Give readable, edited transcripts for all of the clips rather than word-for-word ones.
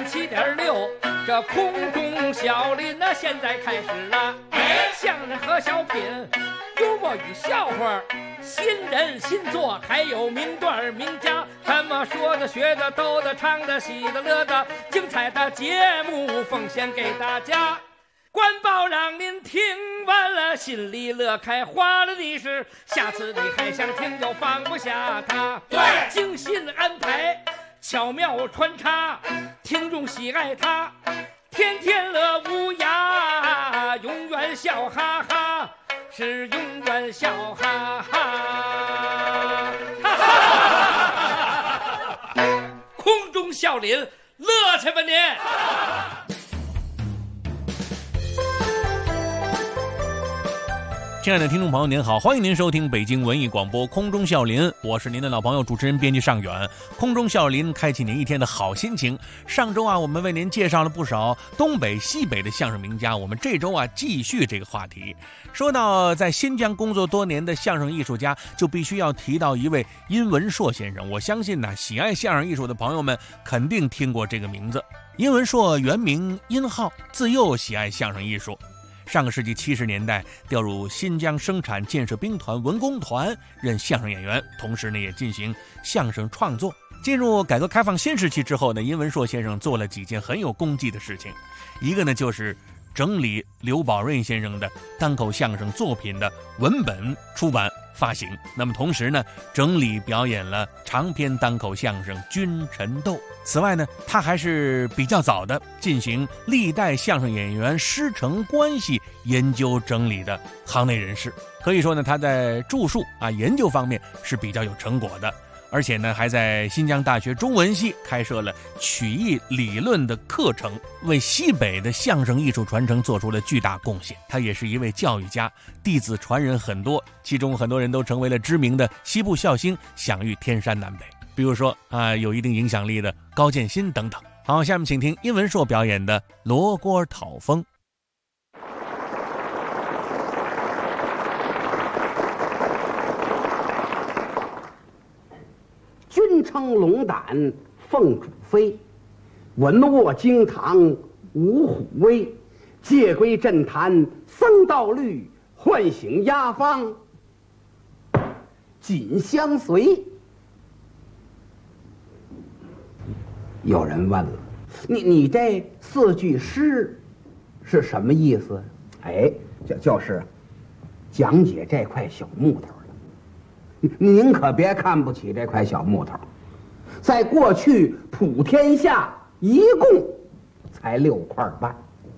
97.6，这空中小林呢，现在开始了。相声和小品，幽默与笑话，新人新作，还有名段名家，什么说的、学的、逗的、唱的、喜的、乐的，精彩的节目奉献给大家。官报让您听完了，心里乐开花了的是，下次你还想听就放不下它。 对， 精心安排，巧妙穿插，听众喜爱它，天天乐无涯，永远笑哈哈，是永远笑哈哈。哈哈，空中笑林，乐去吧您！ 亲爱的听众朋友您好，欢迎您收听北京文艺广播空中笑林，我是您的老朋友主持人编辑尚远。空中笑林开启您一天的好心情。上周我们为您介绍了不少东北西北的相声名家，我们这周继续这个话题。说到在新疆工作多年的相声艺术家，就必须要提到一位殷文硕先生。我相信喜爱相声艺术的朋友们肯定听过这个名字。殷文硕原名殷浩，自幼喜爱相声艺术。上个世纪70年代调入新疆生产建设兵团文工团任相声演员，同时也进行相声创作。进入改革开放新时期之后殷文硕先生做了几件很有功绩的事情。一个就是整理刘宝瑞先生的单口相声作品的文本出版发行，那么同时整理表演了长篇单口相声《君臣斗》。此外他还是比较早的进行历代相声演员师承关系研究整理的行内人士。可以说他在著述研究方面是比较有成果的，而且还在新疆大学中文系开设了曲艺理论的课程，为西北的相声艺术传承做出了巨大贡献。他也是一位教育家，弟子传人很多，其中很多人都成为了知名的西部笑星，享誉天山南北。比如说有一定影响力的高建新等等。好，下面请听殷文硕表演的《罗锅讨风》。 君称龙胆凤主飞，文卧惊堂五虎威。借归镇坛僧道律，唤醒鸦方紧相随。有人问了，你这4句诗是什么意思？就是讲解这块小木头的。您可别看不起这块小木头，在过去普天下一共才6块半。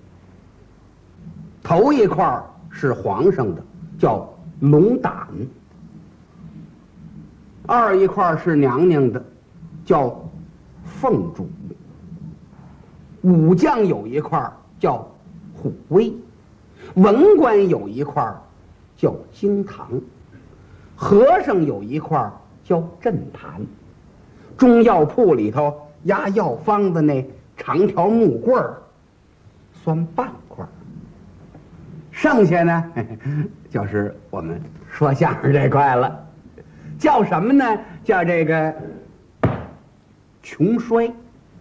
头一块是皇上的，叫龙胆；二一块是娘娘的，叫凤主；武将有一块叫虎威；文官有一块叫惊堂；和尚有一块叫镇坛；中药铺里头压药方的那长条木棍儿算半块。剩下就是我们说相声这块了，叫什么呢？叫这个穷衰。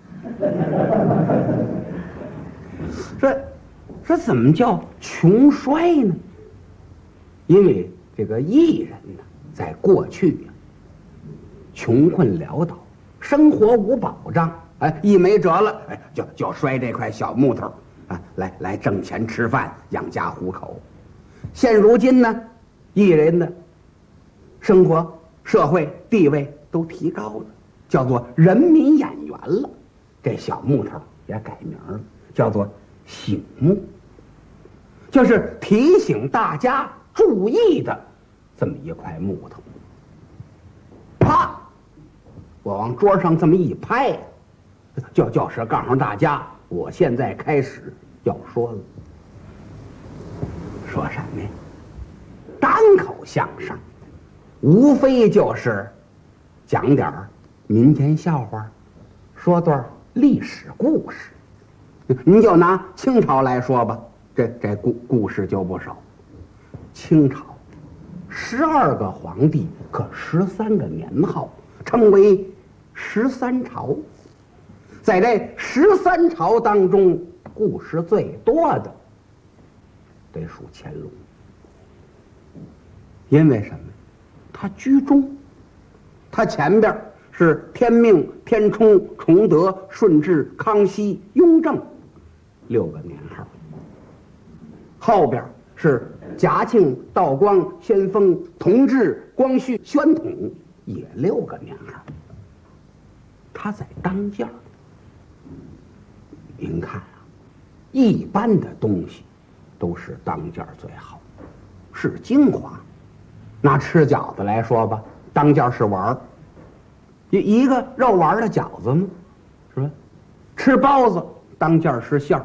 说怎么叫穷衰呢？因为这个艺人在过去穷困潦倒，生活无保障，一没辙了，就摔这块小木头来挣钱吃饭，养家糊口。现如今艺人的生活社会地位都提高了，叫做人民演员了。这小木头也改名了，叫做醒木，就是提醒大家注意的这么一块木头。啪，我往桌上这么一拍，就是告诉大家，我现在开始要说了。说什么呀？单口相声无非就是讲点民间笑话，说段历史故事。您就拿清朝来说吧，这故事就不少。清朝12个皇帝，可13个年号，称为13朝。 在这13朝当中，故事最多的得数乾隆。因为什么？他居中，他前边是天命、天冲、崇德、顺治、康熙、雍正6个年号，后边是嘉庆、道光、先锋、同治、光绪、宣统，也6个年号。他在当间儿。您看啊，一般的东西都是当间儿最好，是精华。拿吃饺子来说吧，当间是丸儿，一个肉丸的饺子吗？是吧？吃包子当间是馅儿，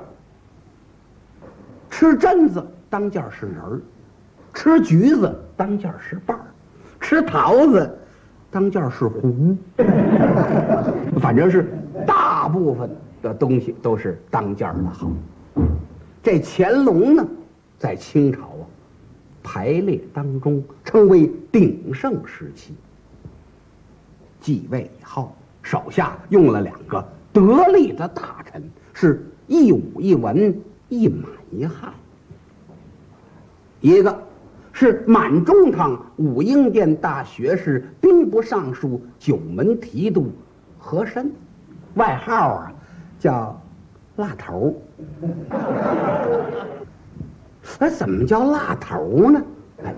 吃榛子当间是仁儿，吃橘子当间是瓣儿，吃桃子当间是核。反正是大部分的东西都是当间的好。这乾隆呢，在清朝啊排列当中称为鼎盛时期。继位以后，手下用了2个得力的大臣，是一武一文，一满一汉。一个是满中堂武英殿大学士、兵部尚书、九门提督和珅，外号啊叫辣头。怎么叫辣头呢？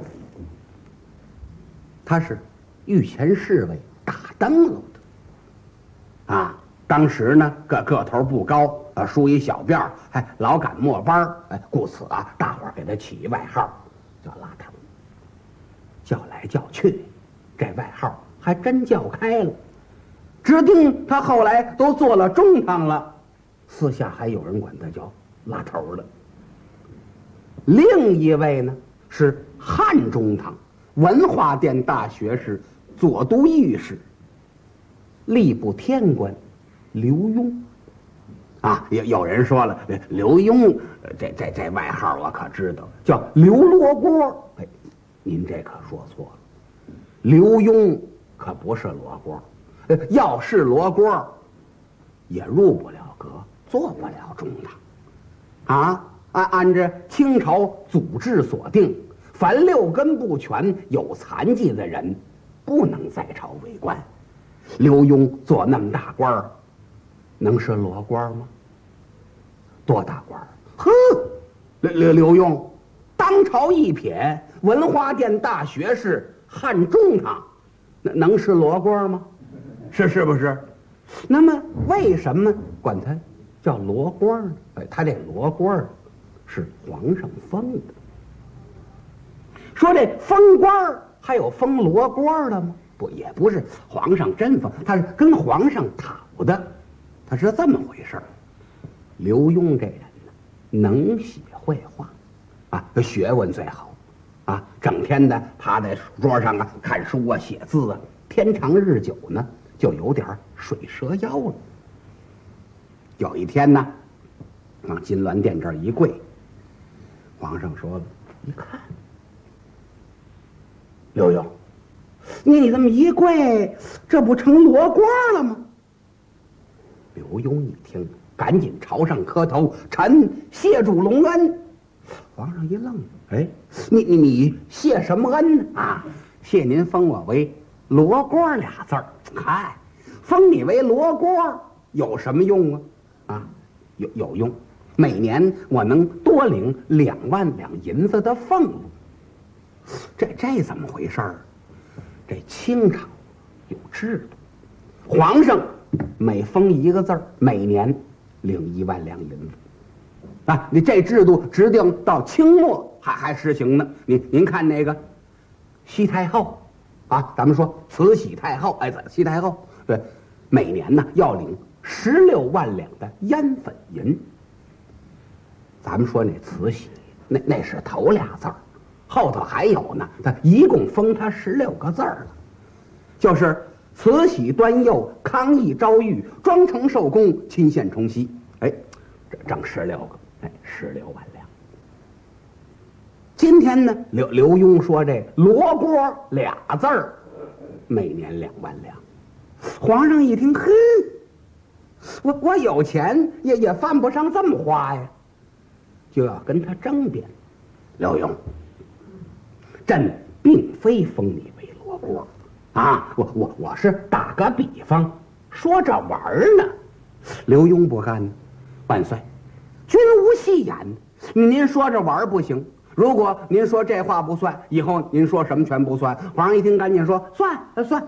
他是御前侍卫打灯笼的啊。当时呢个头不高，梳一小辫儿，还老赶末班，故此啊，大伙儿给他起一外号叫辣头。叫来叫去，这外号还真叫开了。指定他后来都做了中堂了，私下还有人管他叫辣头了。另一位呢是汉中堂文化殿大学士、左都御史、吏部天官刘墉啊。有人说了，刘墉这外号我可知道，叫刘罗锅。您这可说错了，刘墉可不是罗锅，要是罗锅，也入不了阁，做不了中堂啊。按着清朝祖制所定，凡6根不全、有残疾的人，不能在朝为官。刘墉做那么大官儿，能是罗官吗？多大官儿？呵，刘墉当朝一品，文化殿大学士，汉中堂，能是罗官吗？是不是？那么为什么管他叫罗官呢？他这罗官是皇上封的。说这封官还有封罗官的吗？不，也不是皇上真封，他是跟皇上讨的。他是这么回事。刘墉这人呢，能写会画啊，学问最好啊，整天的趴在书桌上啊看书啊写字啊，天长日久呢就有点水蛇腰了。有一天呢，往金銮殿这儿一跪，皇上说了，一看刘墉，你这么一跪，这不成罗官了吗？刘墉一听，赶紧朝上磕头，臣谢主隆恩。皇上一愣，你谢什么恩呢？啊，谢您封我为罗官俩字儿。嗨，封你为罗官有什么用啊？啊，有用，每年我能多领2万两银子的俸禄。这怎么回事儿？这清朝有制度，皇上每封一个字儿，每年领1万两银子。啊，你这制度直定到清末还实行呢。您看那个西太后啊，咱们说慈禧太后，西太后对，每年呢要领16万两的烟粉银。咱们说那慈禧，那是头俩字儿，后头还有呢，他一共封他16个字儿了，就是慈禧端佑、康义昭裕、庄成寿宫、亲献崇熙。这整16个，16万两。今天呢，刘墉说这罗锅俩字儿，每年2万两。皇上一听， 我有钱也犯不上这么花呀，就要跟他争辩。刘墉，朕并非封你为罗锅啊，我是打个比方，说着玩呢。刘墉不干呢，万岁，君无戏言，您说着玩不行。如果您说这话不算，以后您说什么全不算。皇上一听，赶紧说算。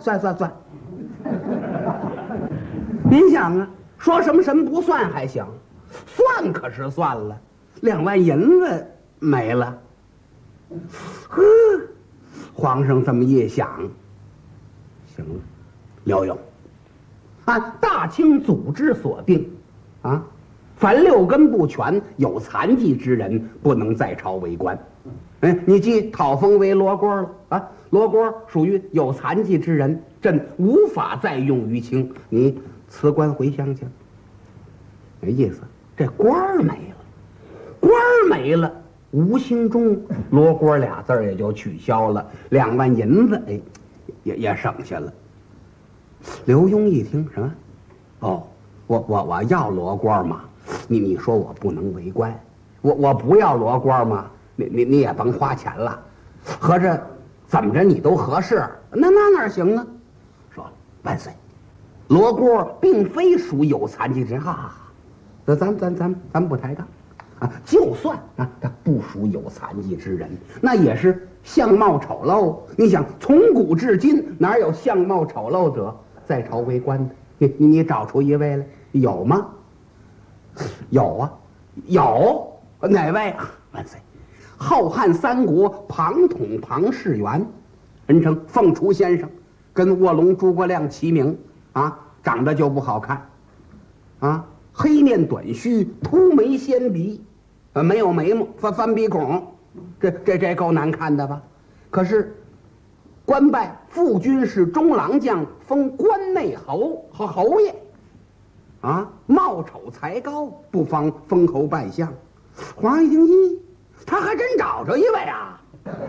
您想啊，说什么不算还行，算可是算了，2万银子没了。呵，皇上这么一想，行了，刘墉，按大清祖制所定，啊，凡6根不全、有残疾之人，不能在朝为官。你既讨封为罗锅了啊，罗锅属于有残疾之人，朕无法再用于卿，你辞官回乡去。没意思，这官儿没了，官儿没了，无形中罗锅俩字也就取消了，2万银子也省下了。刘墉一听什么？哦，我要罗锅嘛？你说我不能为官，我不要罗锅嘛？你也甭花钱了，合着怎么着你都合适，那哪行呢？说万岁，罗锅并非属有残疾之人哈，咱不抬杠啊。就算啊，他不属有残疾之人，那也是相貌丑陋。你想，从古至今哪有相貌丑陋者在朝为官的？你找出一位来，有吗？有啊，有哪位啊？万岁，浩瀚三国庞统庞士元，人称凤雏先生，跟卧龙诸葛亮齐名啊，长得就不好看啊，黑面短须，秃眉仙鼻，没有眉毛，翻鼻孔，这够难看的吧？可是官拜副军事中郎将，封关内侯爷啊，貌丑才高，不妨封侯拜相。皇上一听，咦，他还真找着一位啊！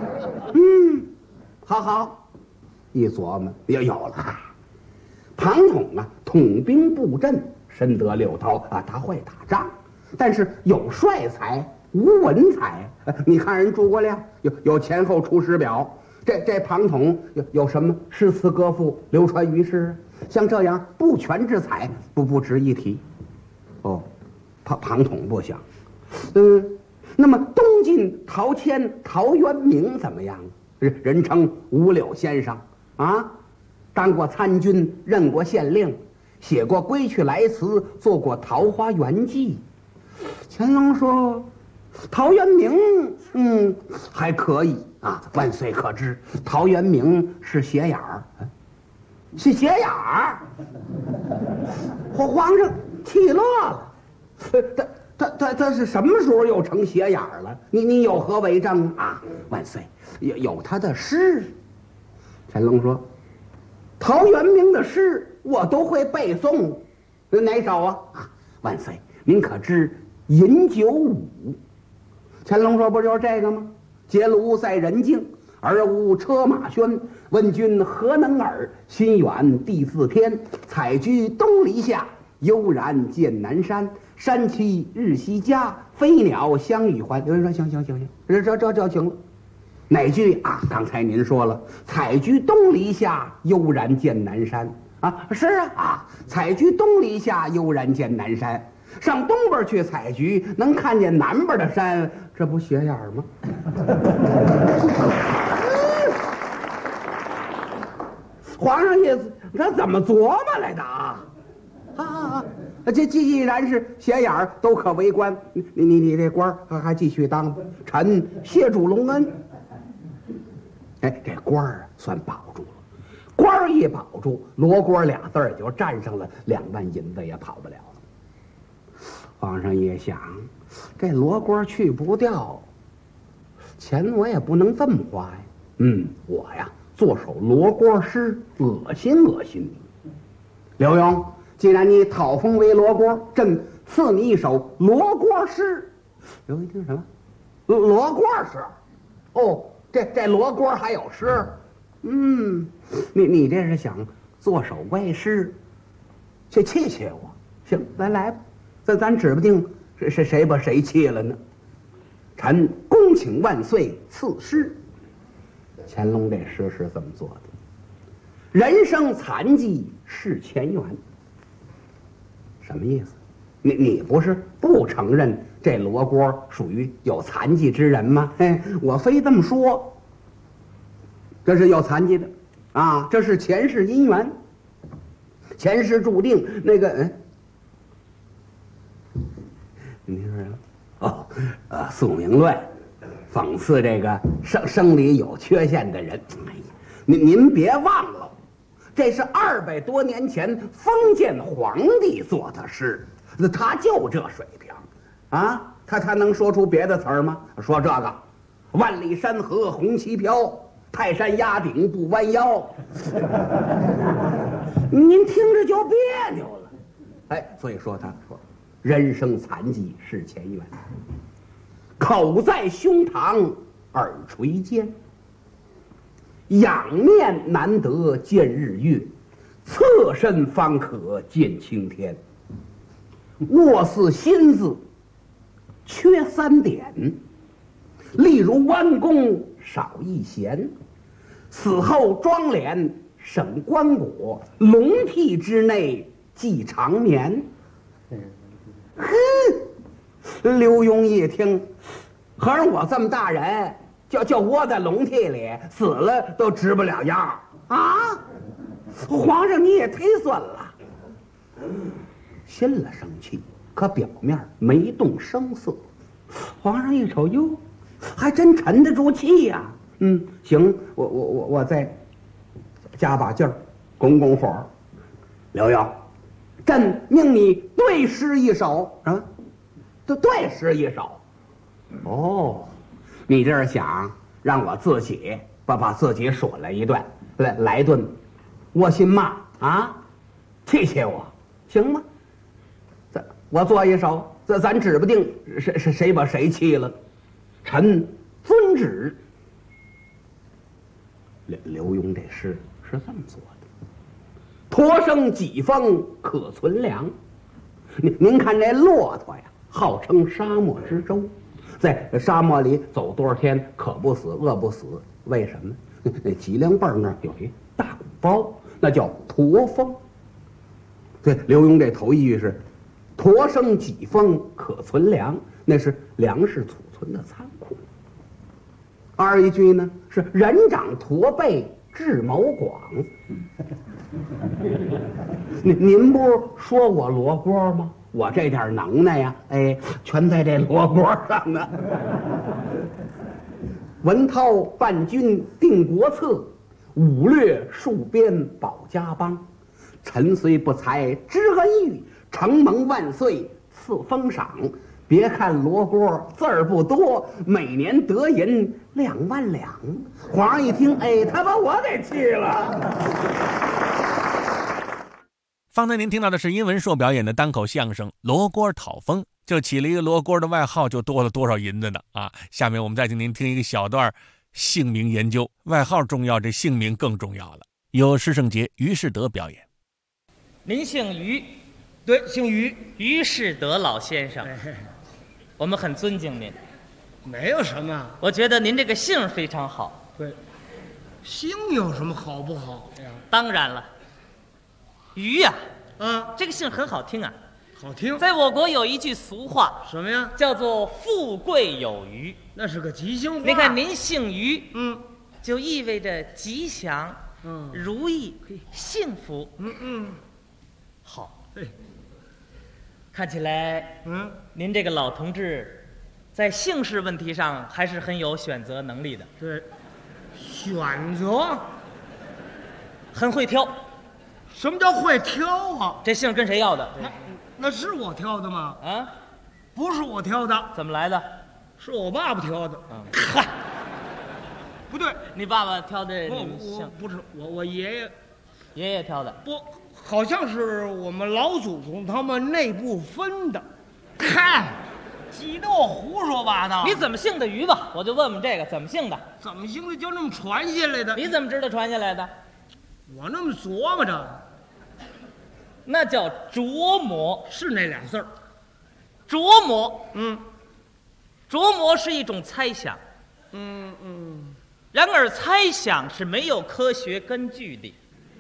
好，一琢磨也有了。庞统啊，统兵布阵，深得6韬啊，他会打仗，但是有帅才无文才。你看人诸葛亮有前后出师表，这庞统有什么诗词歌赋流传于世？像这样不全之才，不值一提。哦，庞统不想。那么东晋陶谦、陶渊明怎么样？人称五柳先生啊，当过参军，任过县令，写过《归去来辞》，做过《桃花源记》。乾隆说，陶渊明，还可以啊。万岁可知，陶渊明是斜眼儿，是斜眼儿。皇上气乐了，他是什么时候又成斜眼儿了？你有何为证啊？万岁，有他的诗。乾隆说，陶渊明的诗我都会背诵，哪首啊？万岁，您可知《饮酒舞》？乾隆说，不就是这个吗？结庐在人境，而无车马喧。问君何能尔？心远地自偏。采菊东篱下，悠然见南山。山栖日夕佳，飞鸟相与还。有人说行，这行了。哪句啊？刚才您说了，采菊东篱下，悠然见南山啊。是啊，采菊东篱下，悠然见南山。上东边去采菊，能看见南边的山，这不斜眼吗？皇上意思，他怎么琢磨来的啊？这既然是斜眼儿，都可为官。你这官还继续当，臣谢主隆恩。哎，这官儿算保住了。官儿一保住，罗锅俩字儿也就占上了，2万银子也跑不了了。皇上也想，这罗锅去不掉，钱我也不能这么花呀。我呀做首罗锅诗，恶心你。刘墉，既然你讨封为罗锅，朕赐你一首罗锅诗。刘墉一听什么？罗锅诗？哦，这罗锅还有诗？你这是想做首歪诗，去气我？ 行，来吧，咱指不定是谁把谁气了呢。臣恭请万岁赐诗。乾隆这诗是这么做的：人生残疾是前缘。什么意思？你不是不承认这罗锅属于有残疾之人吗？我非这么说，这是有残疾的啊，这是前世姻缘，前世注定那个你听说了？哦，宿命论，讽刺这个生理有缺陷的人。哎呀，您别忘了，这是200多年前封建皇帝做的诗，他就这水平，啊，他能说出别的词儿吗？说这个，万里山河红旗飘，泰山压顶不弯腰，您听着就别扭了。哎，所以说他说。人生残疾是前缘，口在胸膛，耳垂肩。仰面难得见日月，侧身方可见青天。卧似心字，缺3点，例如弯弓少一弦。死后妆脸省棺椁，笼屉之内系长眠。哼，刘墉一听，合着我这么大人，就窝在笼屉里，死了都直不了样啊！皇上你也忒损了，心了生气，可表面没动声色。皇上一瞅，哟，还真沉得住气呀。行，我再加把劲儿，拱拱火。刘墉，朕命你对诗一首啊！对诗一首。哦，你这是想让我自己把自己数了一顿，来顿窝心骂啊，气我，行吗？我做一首，咱指不定谁把谁气了。臣遵旨。刘墉这诗是这么做的：驼生几风可存粮。您看这骆驼呀，号称沙漠之舟，在沙漠里走多少天，渴不死，饿不死。为什么？那脊梁背那儿有一大鼓包，那叫驼峰。对，刘墉这头一句是“驼生几风可存粮”，那是粮食储存的仓库。二一句呢是“人长驼背智谋广”。您不是说我罗锅吗？我这点能耐呀，全在这罗锅上呢。文韬伴君定国策，武略戍边保家邦。臣虽不才知恩遇，承蒙万岁赐封赏。别看罗锅字儿不多，每年得银2万两。皇上一听，他把我给气了。 方才您听到的是殷文硕表演的单口相声《罗锅讨封》，就起了一个罗锅的外号，就多了多少银子呢啊！下面我们再请您听一个小段姓名研究，外号重要，这姓名更重要了。由施圣杰、于世德表演。 您姓于？ 对，姓于， 于世德老先生，我们很尊敬您。 没有什么， 我觉得您这个姓非常好。 对，姓有什么好不好呀？ 当然了，于呀， 这个姓很好听啊。 好听。 在我国有一句俗话， 什么呀？ 叫做富贵有余。 那是个吉祥话。 你看您姓于， 就意味着吉祥，如意，幸福。好。看起来，您这个老同志，在姓氏问题上还是很有选择能力的。 对，选择， 很会挑。 什么叫会挑啊？ 这姓跟谁要的？ 那是我挑的吗？ 啊， 不是我挑的。 怎么来的？ 是我爸爸挑的。 嗨， 不对， 你爸爸挑的姓？ 不是我爷爷挑的。 不。好像是我们老祖宗他们内部分的。嗨，急得我胡说八道。 你怎么姓的于吧？我就问问这个怎么姓的？ 怎么姓的就那么传下来的？ 你怎么知道传下来的？ 我那么琢磨着。 那叫琢磨。 是那俩字儿。 琢磨， 嗯琢磨是一种猜想，然而猜想是没有科学根据的。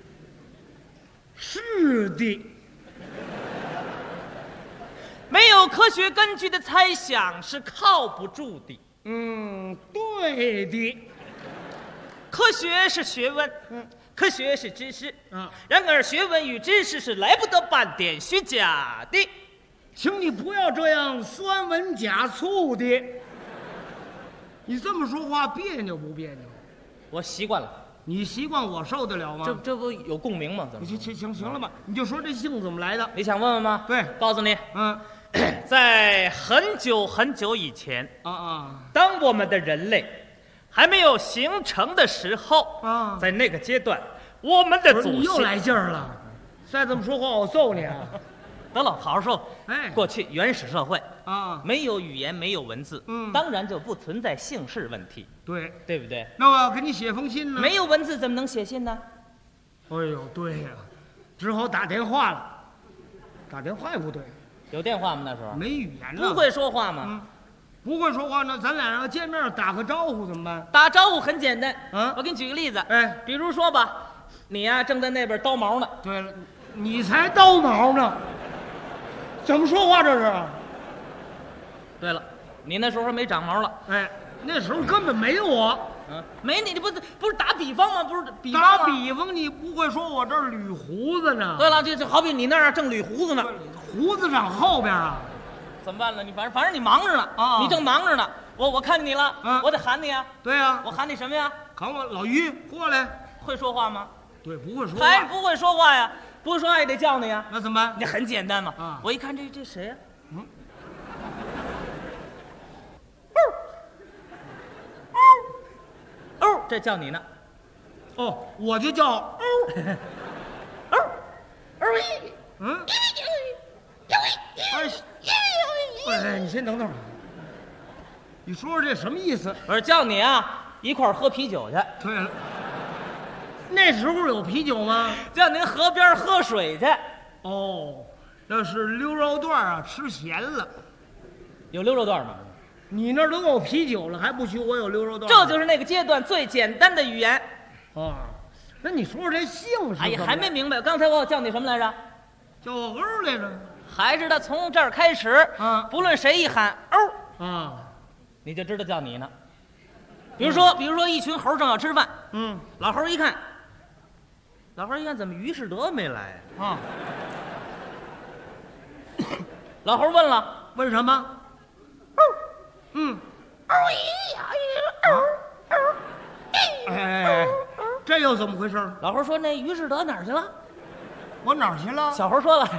是的。 没有科学根据的猜想是靠不住的。 对的。 科学是学问，科学是知识， 啊， 然而学问与知识是来不得半点虚假的。 请你不要这样酸文假醋的。你这么说话别扭不别扭？ 我习惯了， 你习惯我受得了吗？ 这不有共鸣吗？怎么？ 行了吧？你就说这姓怎么来的？ 你想问问吗？ 对， 告诉你，在很久很久以前，当我们的人类还没有形成的时候，在那个阶段，我们的祖先， 你又来劲儿了，再这么说话我揍你啊！ 得了，好好说。过去原始社会没有语言，没有文字，当然就不存在姓氏问题，对不对？ 那我要给你写封信呢？ 没有文字怎么能写信呢？ 哎呦，对呀，只好打电话了。打电话也不对， 有电话吗？那时候没语言了， 不会说话吗？ 不会说话，那咱俩要见面打个招呼怎么办？ 打招呼很简单，我给你举个例子， 比如说吧，你呀正在那边叨毛呢。 对了，你才叨毛呢，怎么说话这是？ 对了，你那时候还没长毛了。 那时候根本没有我。 没你，这不是打比方吗？不是比方吗？打比方，你不会说我这儿捋胡子呢？ 对了，这好比你那儿正捋胡子呢， 胡子长后边啊。 怎么办呢？你反正你忙着呢你正忙着呢。我看见你了，我得喊你啊。 对呀， 我喊你什么呀？ 喊我老于过来。 会说话吗？ 对，不会说话。 还不会说话呀？不会说话也得叫你呀。 那怎么办？ 你很简单嘛。我一看这谁呀？这叫你呢。 我就叫你先等等，你说说这什么意思？ 我说叫你啊，一块儿喝啤酒去。 对了，那时候有啤酒吗？ 叫您河边喝水去。 那是溜肉段啊，吃咸了。 有溜肉段吗？ 你那儿都有啤酒了，还不许我有溜肉段？ 这就是那个阶段最简单的语言。 那你说说这姓是？ 哎呀，还没明白。刚才我叫你什么来着？ 叫我欧来着。 还是他从这儿开始，不论谁一喊欧，你就知道叫你呢。比如说一群猴正要吃饭，老猴一看怎么于世德没来啊？老猴问了， 问什么？这又怎么回事？ 老猴说：“那于世德哪儿去了？” 我哪儿去了？ 小猴说了：“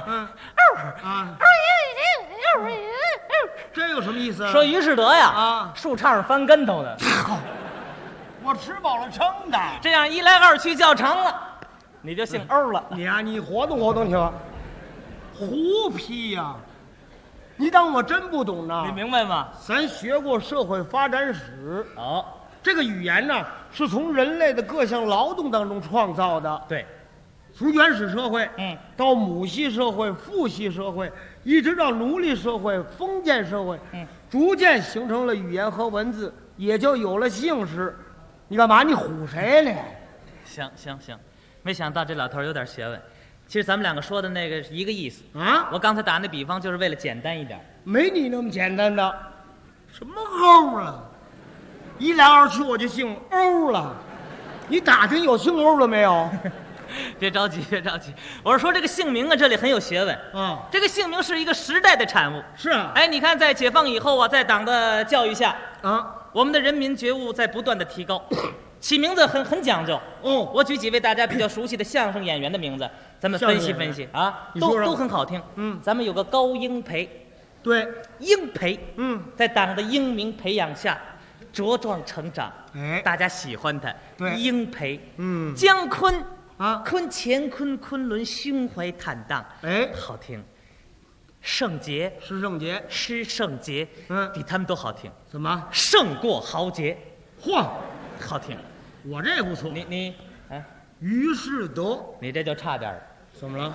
这有什么意思？ 说于世德呀，树杈上翻跟头的。 我吃饱了撑的。 这样一来二去叫长了，你就姓欧了。 你活动活动去吧。胡批呀！你当我真不懂呢？ 你明白吗？ 咱学过社会发展史。这个语言呢，是从人类的各项劳动当中创造的。 对， 从原始社会，到母系社会、父系社会，一直到奴隶社会、封建社会，逐渐形成了语言和文字，也就有了姓氏。你干嘛？你唬谁呢？ 行，没想到这老头有点学问。其实咱们两个说的那个是一个意思啊！ 我刚才打那比方就是为了简单一点， 没你那么简单的。什么欧了？一来二去我就姓欧了。你打听有姓欧了没有？ 别着急。我是说这个姓名啊，这里很有学问这个姓名是一个时代的产物。 是啊。 你看在解放以后啊，在党的教育下我们的人民觉悟在不断的提高。起名字很讲究我举几位大家比较熟悉的相声演员的名字，咱们分析分析都很好听。咱们有个高英培， 对， 英培，在党的英明培养下茁壮成长，大家喜欢他。 对， 英培，姜昆乾坤昆仑胸怀坦荡，好听。圣杰， 施圣杰， 施圣杰，比他们都好听。 怎么？ 胜过豪杰， 嚯， 好听。 我这不错。 你于世德， 你这就差点了。 怎么了？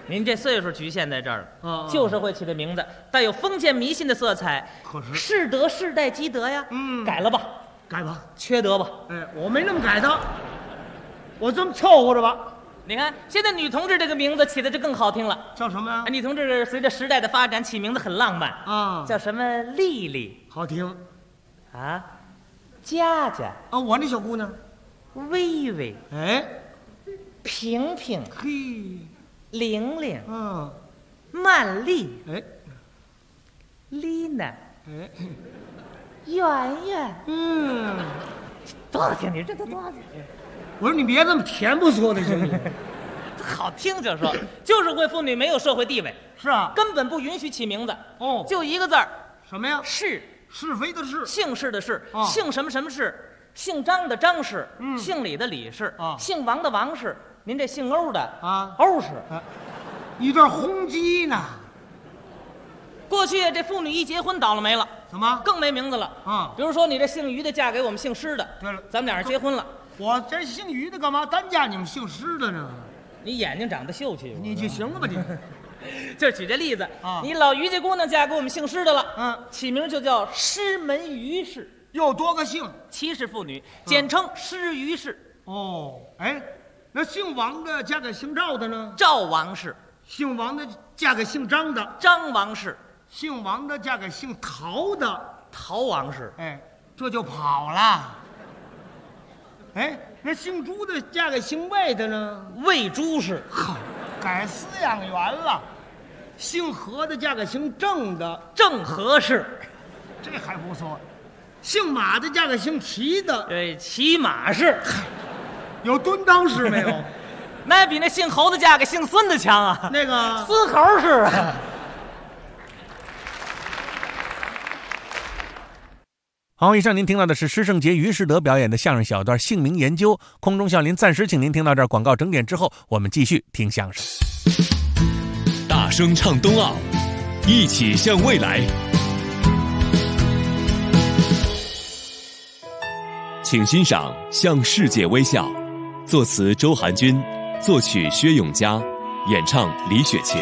您这岁数局限在这儿了。旧社会起的名字带有封建迷信的色彩， 可是世德世代积德呀。改了吧， 改吧， 缺德吧。 我没那么改的，我这么凑合着吧。 你看现在女同志这个名字起的就更好听了， 叫什么呀？ 女同志随着时代的发展起名字很浪漫啊， 叫什么丽丽， 好听啊，佳佳啊，我那小姑娘微微， 平平， 嘿， 玲玲，曼丽，丽娜，圆圆，多好听！你这都多好听！ 我说你别这么甜不说的行不行？ 好听就说，旧社会妇女没有社会地位， 是啊， 根本不允许起名字。就一个字儿， 什么呀？ 是， 是非的是， 姓氏的氏，姓什么什么氏，姓张的张氏，姓李的李氏，姓王的王氏。您这姓欧的欧氏， 你这轰击呢？ 过去这妇女一结婚倒了霉了， 怎么更没名字了？比如说你这姓于的嫁给我们姓施的， 对了， 咱们俩人结婚了。 我这姓于的干嘛单嫁你们姓施的呢？ 你眼睛长得秀气， 你就行了吧你？ 就是举这例子你老于家姑娘嫁给我们姓施的了，起名就叫施门于氏， 又多个姓， 齐氏妇女，简称施于氏。 那姓王的嫁给姓赵的呢？ 赵王氏。 姓王的嫁给姓张的？ 张王氏。 姓王的嫁给姓陶的？ 陶王氏。 这就跑了。那姓朱的嫁给姓魏的呢？ 魏朱氏。 改饲养员了。姓何的嫁给姓郑的？ 郑何氏。 这还不错。姓马的嫁给姓齐的？ 齐马氏。 有蹲裆氏没有？ 那比那姓侯的嫁给姓孙的强啊！ 那个孙侯氏啊。 好，以上您听到的是施圣杰、于世德表演的相声小段《姓名研究》。空中笑林暂时请您听到这儿，广告整点之后，我们继续听相声。 大声唱冬奥，一起向未来。请欣赏《向世界微笑》，作词周寒君，作曲薛永嘉，演唱李雪琴。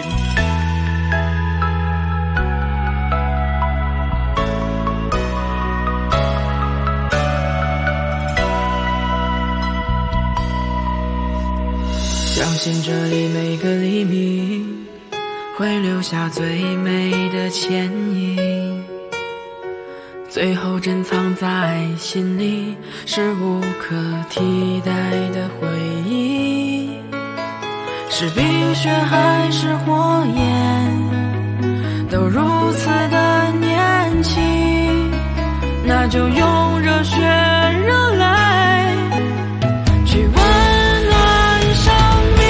相信这里每个黎明会留下最美的倩影，最后珍藏在心里，是无可替代的回忆。是冰雪还是火焰，都如此的年轻，那就用热血热泪去温暖生命。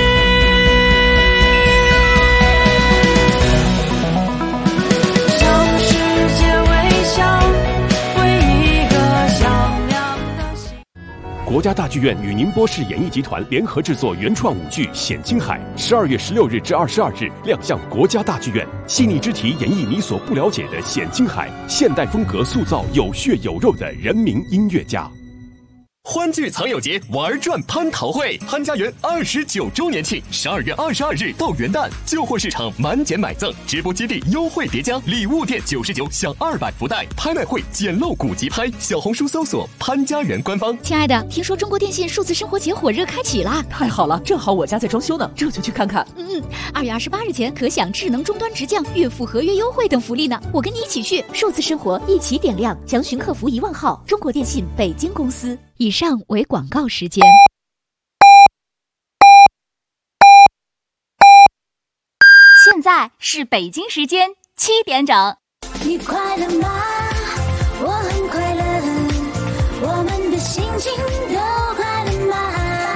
向世界微笑，为一个响亮的心。 国家大剧院与宁波市演艺集团联合制作原创舞剧《显青海》，12月16日至22日亮相国家大剧院，细腻之题演绎你所不了解的显青海，现代风格塑造有血有肉的人民音乐家。 欢聚藏友节玩转蟠桃会，潘家园29周年庆，12月22日到元旦，旧货市场满减买赠，直播基地优惠叠加，礼物店99享200福袋，拍卖会捡漏古籍拍，小红书搜索潘家园官方。 亲爱的，听说中国电信数字生活节火热开启啦！ 太好了，正好我家在装修呢，这就去看看。 2月28日前可享智能终端直降、月付合约优惠等福利呢，我跟你一起去，数字生活一起点亮，详询客服1万号，中国电信北京公司。以上为广告时间。 现在是北京时间7点整。 你快乐吗？我很快乐，我们的心情都快乐吗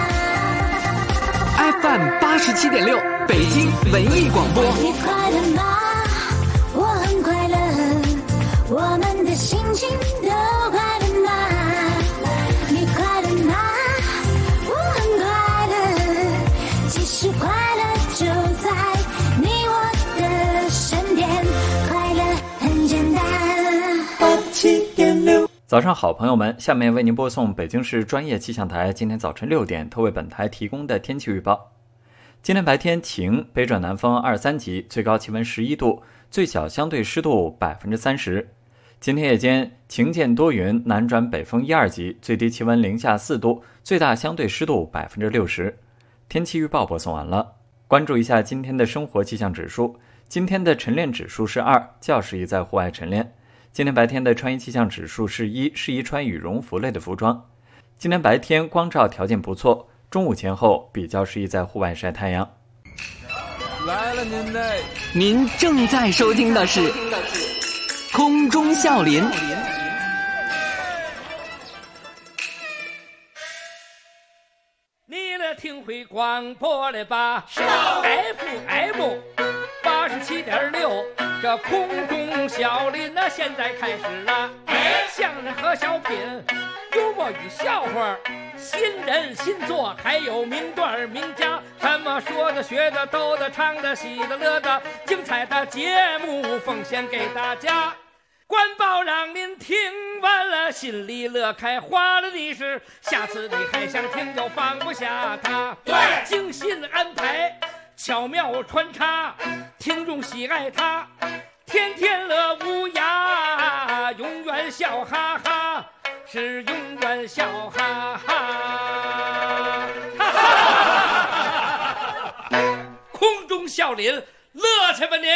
？FM87.6，北京文艺广播。 你快乐吗？我很快乐，我们的心情都快乐吗？你快乐吗？我很快乐，其实快乐就在你我的身边，快乐很简单。87.6。 早上好，朋友们，下面为您播送北京市专业气象台今天早晨6点特为本台提供的天气预报。 今天白天晴，北转南风2、3级，最高气温11度，最小相对湿度30%。今天夜间晴间多云，南转北风1、2级，最低气温零下4度，最大相对湿度60%。天气预报播送完了，关注一下今天的生活气象指数。今天的晨练指数是2，较适宜在户外晨练。今天白天的穿衣气象指数是1，适宜穿羽绒服类的服装。今天白天光照条件不错，中午前后比较适宜在户外晒太阳。 来了您正在收听的是空中笑林。 你来听会广播了吧？FM 87.6，这空中笑林那现在开始了。相声和小品，幽默与笑话，新人新作，还有名段名家，什么说的学的逗的唱的喜的乐的，精彩的节目奉献给大家。官报让您听完了心里乐开花了，你是下次你还想听就放不下它。对，精心安排，巧妙穿插，听众喜爱它，天天乐无涯，永远笑哈哈，是永远笑哈哈。空中笑林，乐去吧您！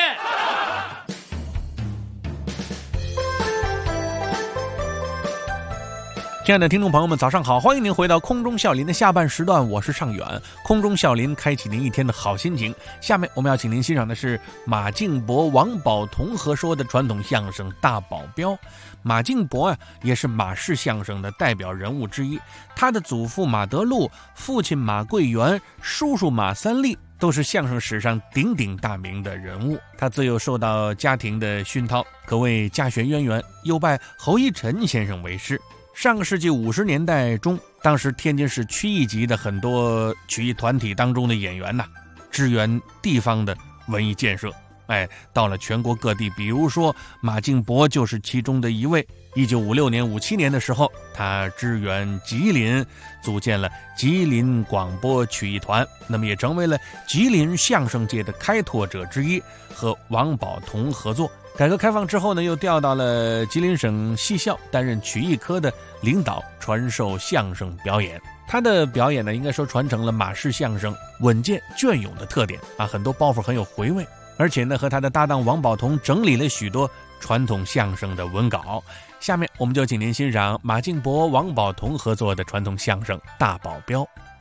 亲爱的听众朋友们，早上好！欢迎您回到空中笑林的下半时段，我是尚远。空中笑林开启您一天的好心情。下面我们要请您欣赏的是马敬伯、王宝同合说的传统相声《大保镖》。马敬伯也是马氏相声的代表人物之一。他的祖父马德禄、父亲马桂元、叔叔马三立都是相声史上鼎鼎大名的人物。他自幼受到家庭的熏陶，可谓家学渊源，又拜侯一臣先生为师。上个世纪50年代中，当时天津市曲艺集的很多曲艺团体当中的演员支援地方的文艺建设，到了全国各地，比如说马敬伯就是其中的一位。1956年、57年的时候，他支援吉林，组建了吉林广播曲艺团，那么也成为了吉林相声界的开拓者之一，和王宝同合作。改革开放之后呢，又调到了吉林省戏校担任曲艺科的领导，传授相声表演。他的表演呢，应该说传承了马氏相声稳健隽永的特点很多包袱很有回味，而且呢，和他的搭档王宝同整理了许多传统相声的文稿。下面我们就请您欣赏马敬伯、王宝同合作的传统相声《大保镖》。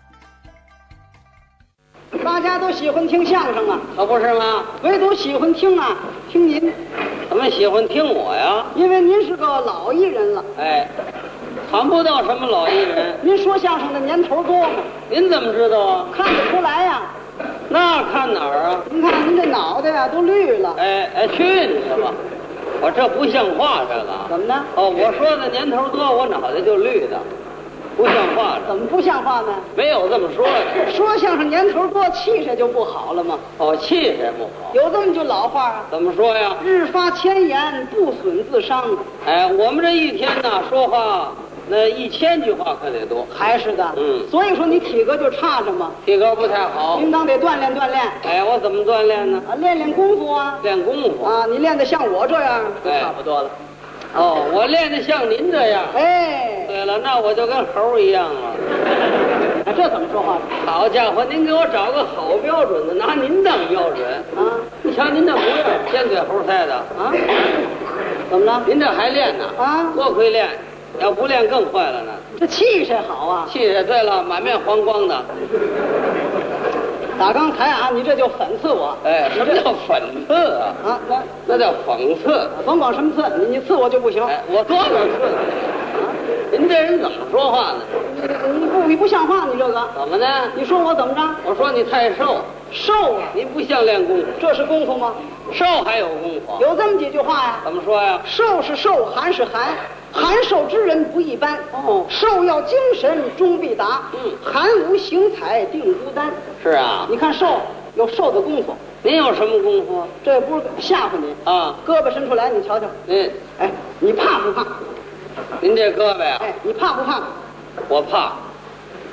大家都喜欢听相声可不是吗？唯独喜欢听听您。怎么喜欢听我呀？因为您是个老艺人了。谈不到什么老艺人。您说相声的年头多吗？您怎么知道啊？看得出来呀。那看哪儿啊？您看您这脑袋都绿了。去你的吧！我这不像话，这个怎么呢？我说的年头多，我脑袋就绿的。不像话，怎么不像话呢？没有这么说的。说相声年头多，气势就不好了吗？气势不好，有这么句老话怎么说呀？日发千言，不损自伤。我们这一天说话，那1000句话可得多。还是的，所以说你体格就差着嘛，体格不太好，应当得锻炼锻炼。我怎么锻炼呢？练练功夫练功夫你练得像我这样，就差不多了。我练得像您这样。对了，那我就跟猴一样了。这怎么说话？好家伙，您给我找个好标准的，拿您当标准你瞧您这模样，尖嘴猴腮的怎么了？您这还练呢？多亏练，要不练更坏了呢。这气势好气势。对了，满面黄光的。打刚才你这就讽刺我。什么叫讽刺那叫讽刺。甭管什么刺，你刺我就不行。我多少刺您这人怎么说话呢？你不像话，你这个怎么呢？你说我怎么着？我说你太瘦。瘦你不像练功夫。这是功夫吗？瘦还有功夫？有这么几句话呀。怎么说呀？瘦是瘦，寒是寒，寒瘦之人不一般。瘦要精神终必达，寒无形彩定孤单。是啊，你看瘦有瘦的功夫。您有什么功夫？这不是吓唬你胳膊伸出来，你瞧瞧。你怕不怕？您这胳膊呀？你怕不怕？我怕。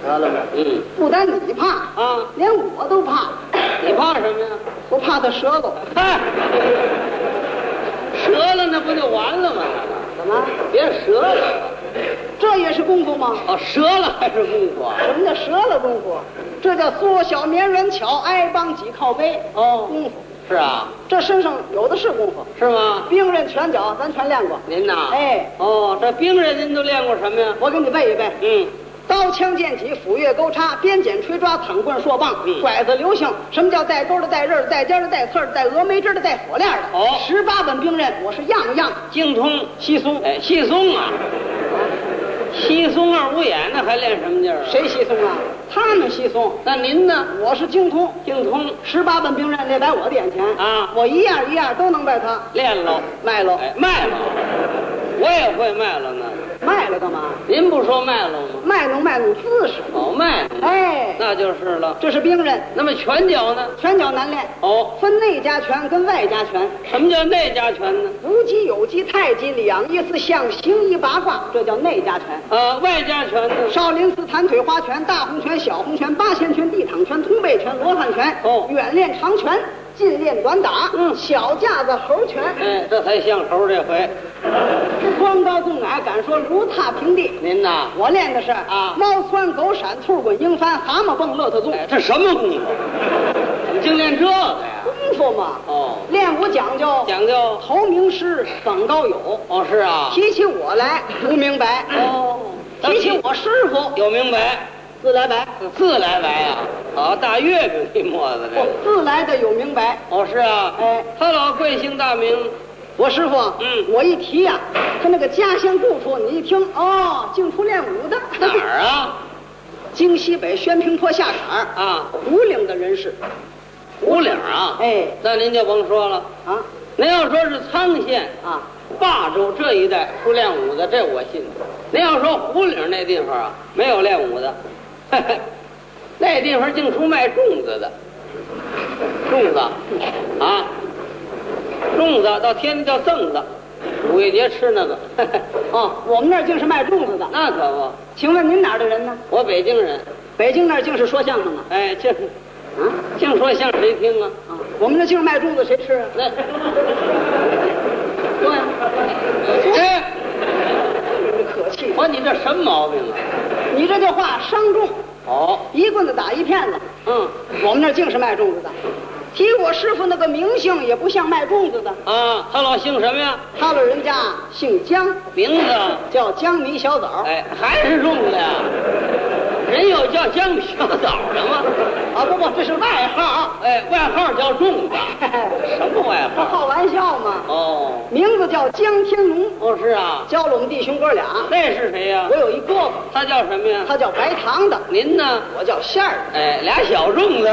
得了吧？不但你怕啊，连我都怕。你怕什么呀？我怕它折了。嗨，折了那不就完了吗？怎么？别折了，这也是功夫吗？哦，折了还是功夫啊？什么叫折了功夫？这叫缩小绵软巧，挨帮挤靠背。哦，功夫。是啊，这身上有的是功夫，是吗？兵刃、拳脚，咱全练过。您呐？哎，哦，这兵刃您都练过什么呀？我给你背一背。刀枪剑戟斧钺钩叉鞭锏锤抓躺棍槊棒拐子流星，什么叫带钩的带刃的带尖的带刺的带峨眉枝的带火链的？哦，18本兵刃我是样样精通。稀松，哎，稀松啊，稀松二五眼那还练什么劲儿？谁稀松啊？他们稀松。那您呢？我是精通，精通18本兵刃列在我的眼前啊，我一样一样都能把它练喽，卖喽，哎，卖喽，我也会卖了呢。卖了干嘛？您不说卖了吗？卖弄姿势。哦，卖弄。哎，那就是了。这是兵刃。那么拳脚呢？拳脚难练。哦，分内家拳跟外家拳。什么叫内家拳呢？无极、有极、太极、里阳、一四象、形意八卦，这叫内家拳。外家拳呢？少林寺弹腿花拳、大红拳、小红拳、八仙拳、地躺拳、通背拳、罗汉拳。哦，远练长拳，近练短打。小架子猴拳。哎，这才像猴这回。光高纵矮，敢说如踏平地。您呐，我练的是啊，猫窜狗闪，兔滚鹰翻，蛤蟆蹦，骆驼纵。这什么功夫？怎么净练这个呀？功夫嘛。哦，练武讲究头名师，嗓高有。哦，是啊。提起我来不明白。哦，提起我师傅有明白。自来白，自来白呀！好，大月饼一沫子这。自来的有明白。哦，是啊。哎，他老贵姓大名？我师傅，我一提呀，他那个家乡故处，你一听，哦，净出练武的。哪儿啊？京西北宣平坡下坎啊，五岭的人士。五岭啊？哎，那您就甭说了啊。您要说是沧县啊、霸州这一带出练武的，这我信。您要说胡岭那地方啊，没有练武的，那地方净出卖粽子的。粽子啊。粽子到天津叫粽子，五一节吃那个。哦，我们那儿竟是卖粽子的。那可不。请问您哪儿的人呢？我北京人。北京那儿竟是说相声的。哎，净，净说相声谁听啊？啊，我们那竟是卖粽子，谁吃啊？那，对。哎，可气！我你这什么毛病啊？你这叫话伤众。哦，一棍子打一片子。我们那儿竟是卖粽子的。提我师傅那个名姓也不像卖粽子的啊，他老姓什么呀？他老人家姓姜，名字叫江米小枣。哎，还是粽子呀？人有叫江米小枣的吗？啊，不，这是外号。哎，外号叫粽子。什么外号？好玩笑嘛。哦，名字叫江天龙。哦，是啊，教了我们弟兄哥俩。那是谁呀？我有一哥哥，他叫什么呀？他叫白糖的。您呢？我叫馅儿的。哎，俩小粽子。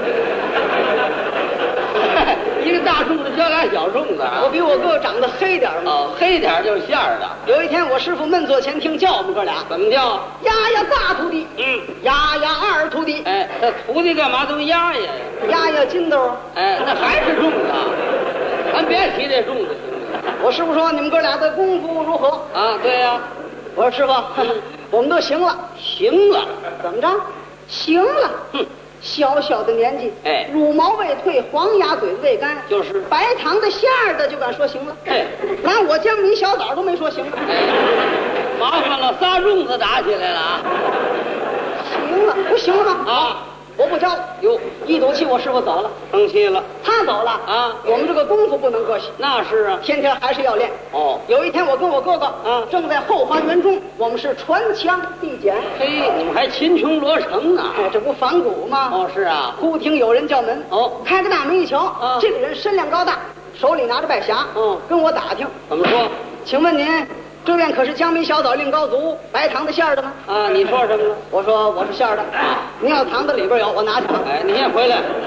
一个大粽子教俩小粽子，我比我哥哥长得黑点嘛。哦，黑点就是馅儿的。有一天我师傅闷坐前厅叫我们哥俩，怎么叫？压压大徒弟，压压二徒弟。哎，这徒弟干嘛都压压呀？压压筋斗。哎，那还是粽子，咱别提这粽子行不行？我师傅说你们哥俩的功夫如何？啊，对呀。我说师傅，我们都行了。行了？怎么着？行了。小小的年纪，哎，乳毛未退，黄牙嘴子未干，就是白糖的馅儿的就敢说行了。哎，拿我江米小枣都没说行了。哎，麻烦了，仨粽子打起来了啊！行了，不行了吗？啊，我不教了。哟，一赌气，我师傅走了，生气了。他走了啊，我们这个功夫不能搁下。那是啊，天天还是要练。哦，有一天我跟我哥哥啊，正在后花园中，我们是传枪递简。嘿，你们还秦琼罗成呢？哎，这不反骨吗？哦，是啊。忽听有人叫门。哦，开个大门一瞧，这个人身量高大，手里拿着拜匣。跟我打听。怎么说？请问您？这边可是江米小枣令高足白糖的馅儿的吗？啊，你说什么了？我说我是馅儿的。啊，您要糖的里边有，我拿去了。哎，你先回来，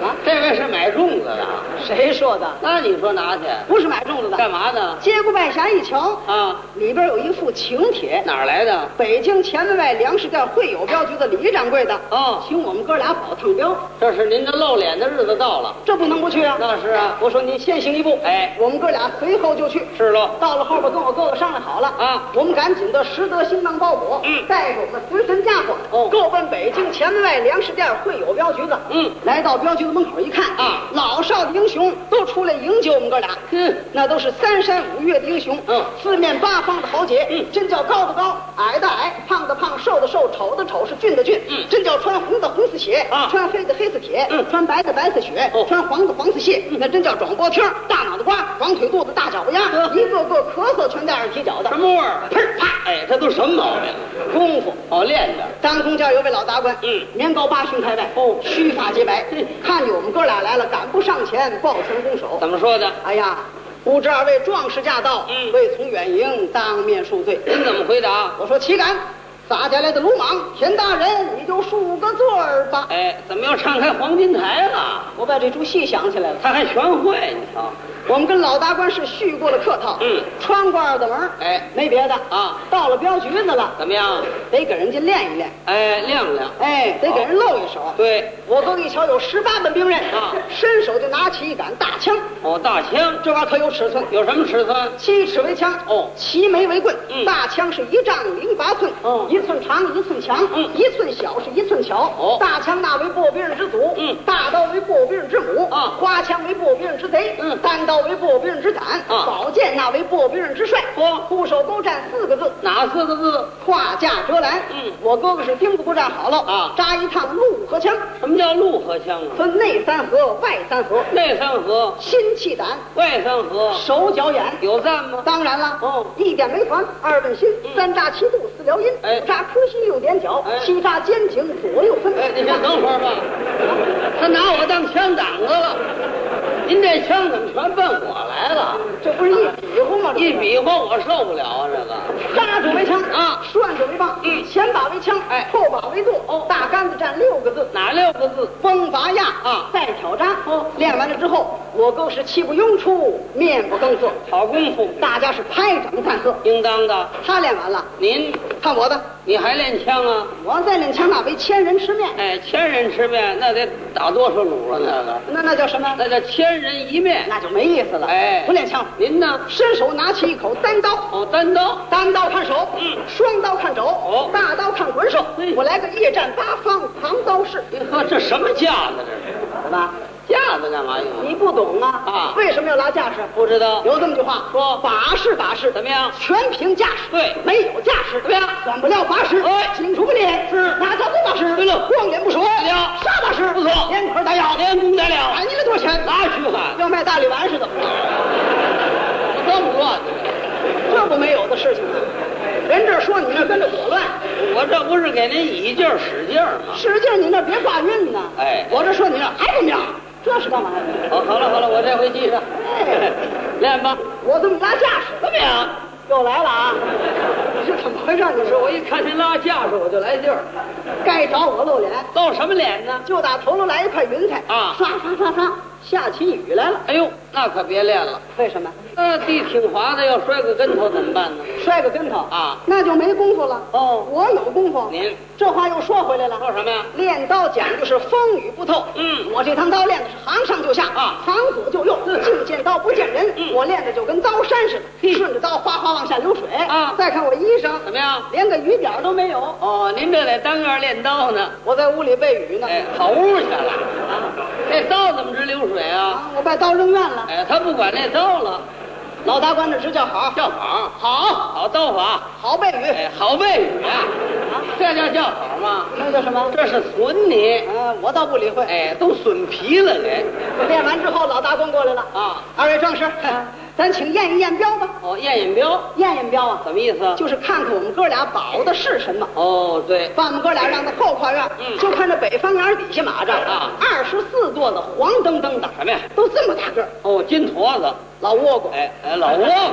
么？这位是买粽子的？谁说的？那你说拿去？不是买粽子的，干嘛呢？接过外匣一瞧啊，里边有一副请帖，哪儿来的？北京前门外粮食店会友镖局的李掌柜的。哦，请我们哥俩保趟镖。这是您这露脸的日子到了，这不能不去啊。那是啊。我说您先行一步，哎，我们哥俩随后就去。是喽。到了后边跟我哥哥商量好了啊，我们赶紧的拾得行囊包裹，带着我们的随身家伙，各奔北京前门外粮食店会友镖局子。来到镖局的门口一看啊，老少的英雄都出来迎接我们哥俩。那都是3山5岳的英雄，四面八方的豪杰，真叫高的高，矮的矮，胖的胖，瘦的瘦，丑的丑，是俊的俊，真叫穿红的红似血，穿黑的黑似铁，穿白的白似雪，穿黄的黄似蟹，那真叫壮脖听，大脑袋瓜，黄腿肚子，大脚巴丫，一个个咳嗽全带着踢脚的。什么味儿？砰啪！哎，这都什么毛病？功夫哦，练的。当空间有位老大官，年高8旬开外，须发洁白，看见我们哥俩来了，赶不上前，抱拳拱手。怎么说的？哎呀，不知2位壮士驾到，未从远迎，当面恕罪。您怎么回答？我说岂敢！撒家来的鲁莽，田大人，你就恕个罪儿吧。哎，怎么又唱开黄金台了？我把这出戏想起来了，他还全会，你瞧。我们跟老大官是续过了客套，穿过2道门，哎，没别的啊。到了镖局子了，怎么样？得给人家练一练，哎，亮亮，哎，得给人露一手。对，我哥一瞧有18本兵刃啊，伸手就拿起一杆大枪。哦，大枪，这玩意儿可有尺寸，有什么尺寸？7尺为枪，哦，7枚为棍。大枪是1丈08寸，哦，1寸长1寸强，1寸小是1寸巧。哦，大枪那为破兵之祖，大刀为破兵之母，啊，花枪为破兵之贼，单刀为破兵之胆，宝剑那为破兵之帅。护手勾战4个字，哪4个字？胯下折拦。我哥哥是钉子不站好了啊，扎一趟陆河枪。什么叫陆河枪啊？分内3合，外3合。内3合，心气胆；外3合，手脚眼。有赞吗？当然了。哦，1点没传，2问心，3扎7度4撩阴，5扎磕膝6点脚，7扎肩颈左右分。哎，你先等会儿吧，他拿我当枪挡子了。您这枪怎么全奔我来了？这不是一比划吗？一比划我受不了啊！这个扎住为枪啊，涮着为棒，前把为枪，哎，后把为舵。哦，大杆子站6个字，哪6个字？风拔压啊，再挑扎。哦，练完了之后，我更是气不拥出，面不更色，好功夫，大家是拍掌赞贺。应当的。他练完了，您看我的，你还练枪啊？我再练枪那为1000人吃面。哎，1000人吃面，那得打多少卤啊？那叫什么？那叫1000人1面，那就没意思了。哎，不练枪，您呢？伸手拿起一口单刀。哦，单刀，单刀看手，双刀看肘，哦，大刀看滚手。我来个夜战8方，扛刀式。呵，这什么架子这是？什么？架子干嘛用？你不懂啊？啊，为什么要拉架势？不知道。有这么句话说：把式把式怎么样？全凭架势。对，没有架势怎么样？算不了把式。哎，清楚不练？是。哪叫对把式？对了，光脸不说。对了，啥把式？不错。连块带腰，连弓带料。哎，你这多少钱？哪去哈？要卖大力丸是怎么着？这么乱呢？这不没有的事情啊！人这说你那跟着我乱，我这不是给您以劲儿使劲儿吗？使劲你那别挂晕呢。哎，我这说你那还怎么样？这是干嘛呀？好了，我这回记上。哎，练吧。我这么拉架势，怎么样？又来了啊！你是怎么回事？你说我一看您拉架势，我就来劲儿。该找我露脸，露什么脸呢？就打头颅来一块云彩啊，刷刷刷刷，下起雨来了。哎呦，那可别练了。为什么？地挺滑的，要摔个跟头怎么办呢？摔个跟头啊，那就没功夫了。哦，我有功夫。您这话又说回来了。说什么呀？练刀讲究是风雨不透。我这趟刀练的是行上就下啊，行左就右，净见刀不见人。我练的就跟刀山似的，顺着刀哗哗往下流水啊。再看我衣裳怎么样？连个雨点都没有。哦，您这在当院练刀呢？我在屋里背雨呢。哎，跑屋去了。这刀怎么直流水啊？我把刀扔院了。哎，他不管那刀了。老大官这直叫好，叫好，好刀法，好背雨，哎，好背雨啊！这叫好吗？那叫什么？这是损你。我倒不理会。哎，都损皮了给。练完之后，老大官过来了啊！2位壮士，咱请验一验镖吧。哦，验验镖，验验镖啊？什么意思？就是看看我们哥俩保的是什么。哦，对，把我们哥俩让到后跨院，就看这北方眼底下马上啊，24垛的黄澄澄的，什么呀？都这么大个儿。哦，金坨子。老倭瓜，哎，老倭瓜，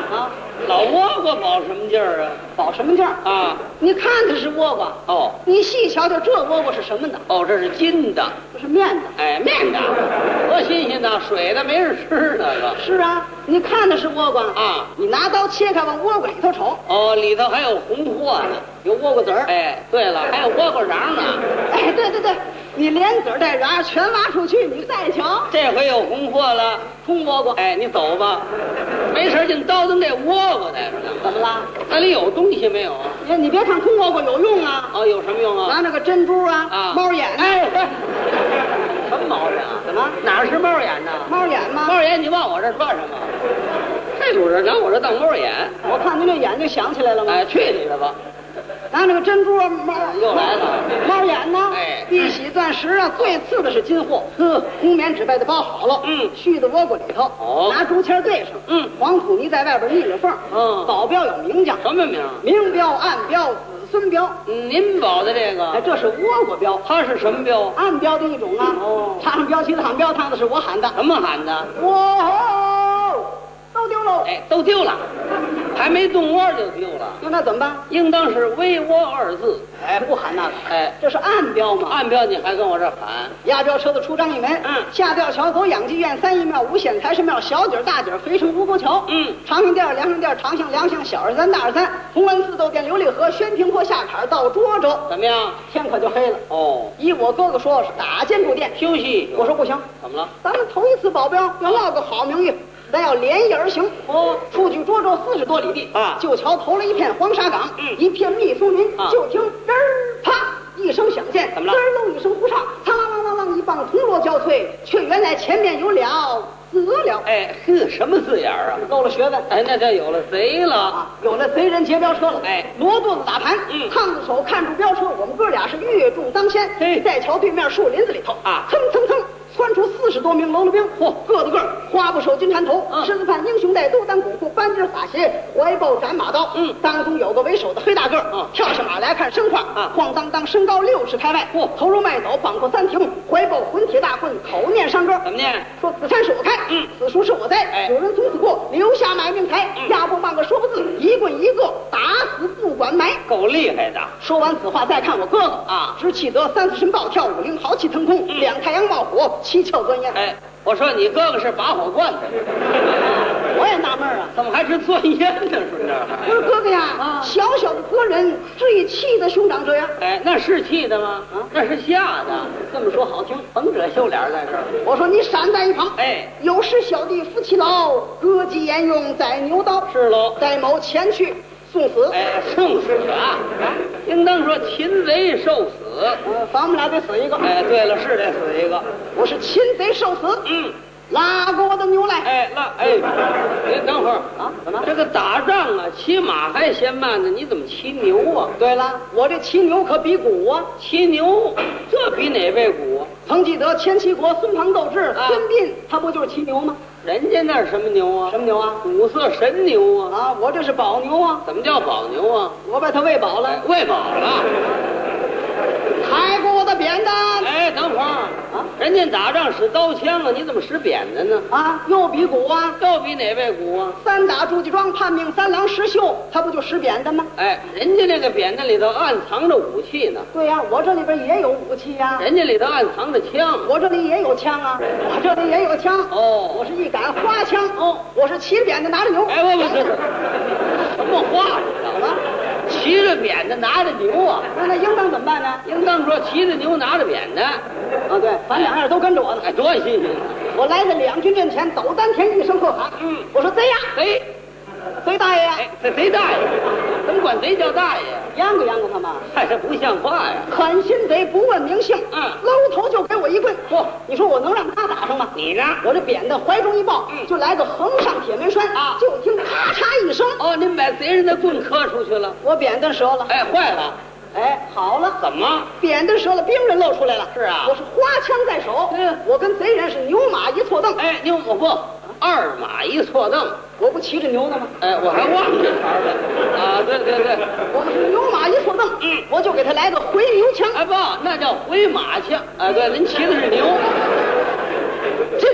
啊，老倭瓜保什么劲儿啊？保什么劲儿啊？你看它是倭瓜哦，你细瞧瞧这倭瓜是什么的？哦，这是金的，这是面的。哎，面的，多新鲜呐！水的没人吃那个。是啊，你看它是倭瓜啊，你拿刀切开往倭瓜里头瞅。哦，里头还有红货呢，有倭瓜籽儿。哎，对了，还有倭瓜瓤呢。哎，对对对。你连籽儿带瓤全挖出去，你再瞧，这回有红货了，空倭瓜。哎，你走吧，没事净叨叨这倭瓜在这呢。怎么了？那里有东西没有啊？你别看空倭瓜有用啊！哦，有什么用啊？拿那个珍珠啊，猫眼。哎，什么毛病啊？怎么？哪是猫眼呢？猫眼吗？猫眼，你往我这转什么？这主人拿我这当猫眼？我看您这眼睛想起来了吗？哎，去你的吧！拿那个珍珠啊，猫又来了，猫眼呢？哎，碧玺钻石啊，最次的是金货。红棉纸被子包好了，絮的倭瓜里头，拿竹签对上，黄土泥在外边密了缝，保镖有名将，什么名？明标、暗标、子孙标。您保的这个，哎，这是倭瓜标，它是什么标？暗标的一种啊。哦，插上标旗的喊标唱的是我喊的，怎么喊的？都丢喽！哎，都丢了，还没动窝就丢了。那怎么办？应当是微窝二字。哎，不喊那个。哎，这是暗标嘛？暗标你还跟我这喊？押镖车子出张一门，下吊桥走养鸡院，三义庙、五显财神庙，小底儿大底儿，肥城吴沟桥。长兴店、梁兴店、长巷、梁巷，小二三、大二三，洪文寺、窦店、琉璃河、宣平坡下坎到涿州。怎么样？天可就黑了。哦，依我哥哥说是打尖住店休息。我说不行，怎么了？咱们头一次保镖，要落个好名誉。咱要连夜而行，出去涿州40多里地啊，就瞧头了一片黄沙岗，一片密松林，就听“吱儿啪”一声响箭，怎么了？滋儿漏一声胡唱，苍啷啷啷啷一棒铜锣交脆，却原来前面有了得了。哎，什么字眼啊？够了学问。哎，那叫有了贼了啊，有了贼人劫镖车了。哎，罗肚子打盘，烫子手看住镖车，我们哥俩是越中当先。再瞧对面树林子里头啊，蹭蹭蹭。窜出40多名喽啰兵，个个花布手金缠头，狮子判英雄带斗胆巩固，扳指撒鞋，怀抱斩马刀。当中有个为首的黑大个，跳下马来看身况，晃荡荡身高60开外，头如麦斗，膀阔3挺，怀抱混铁大棍，口念山歌。怎么念？说此山是我开，此树是我栽，有人从此过，留下买命财。压不半个说不字，一棍一个打死不管埋。够厉害的。说完此话，再看我哥哥啊，直气得3、4身暴跳，5灵豪气腾空，2太阳冒火。7窍钻烟。哎，我说你哥哥是拔火罐的，我也纳闷啊，怎么还是钻烟呢？顺着不是哥哥呀，小小的哥人，至于气得兄长这样？哎，那是气的吗？啊，那是吓的。这么说好听，甭者秀脸在这儿。我说你闪在一旁。哎，有时小弟夫妻劳，歌姬沿用在牛刀。是喽，戴某前去。送死！哎，送死啊！应当说擒贼受死。咱们俩得死一个。哎，对了，是得死一个。我是擒贼受死。拉过我的牛来。哎，你等会儿啊？怎么？这个打仗啊，骑马还嫌慢呢，你怎么骑牛啊？对了，我这骑牛可比鼓啊！骑牛，这比哪位鼓啊？曾记得前齐国孙庞斗智，孙膑他不就是骑牛吗？人家那是什么牛啊？什么牛啊？五色神牛啊！啊，我这是宝牛啊！怎么叫宝牛啊？我把它喂饱了，喂饱了。抬过我的扁担！哎，等会儿啊！人家打仗使刀枪啊，你怎么使扁担呢？啊，又比鼓啊？又比哪位鼓啊？3打祝家庄，叛命3郎石秀，他不就使扁担吗？哎，人家那个扁担里头暗藏着武器呢。对呀，我这里边也有武器呀。人家里头暗藏着枪，我这里也有枪啊。我这里也有枪。哦，我是一杆花枪。哦，我是骑着扁担拿着牛。哎，不是，什么话？怎么？骑着扁担拿着牛啊？那应当怎么办呢？应当说骑着牛拿着扁担。啊，对，咱2样都跟着我呢。哎，多新鲜！我来到2军阵前，斗丹田一声喝喊。我说贼呀，贼大爷呀！哎，贼大爷，怎么管贼叫大爷？央个他们，嗨，这不像话呀！狠心贼不问名姓，搂头就给我一棍。嚯，你说我能让他打上吗？你呢？我这扁担怀中一抱，就来个横上铁门栓啊！就听咔嚓一声，哦，您把贼人的棍磕出去了，我扁担折了。哎，坏了。哎，好了，怎么？扁担折了，兵刃露出来了。是啊，我是花枪在手。我跟贼人是牛马一错蹬。哎，我不2马一错蹬，我不骑着牛呢吗？哎，我还忘这茬了。啊，对，我们是牛马一错蹬。我就给他来个回牛枪。哎，不，那叫回马枪。哎，对，您骑的是牛。这个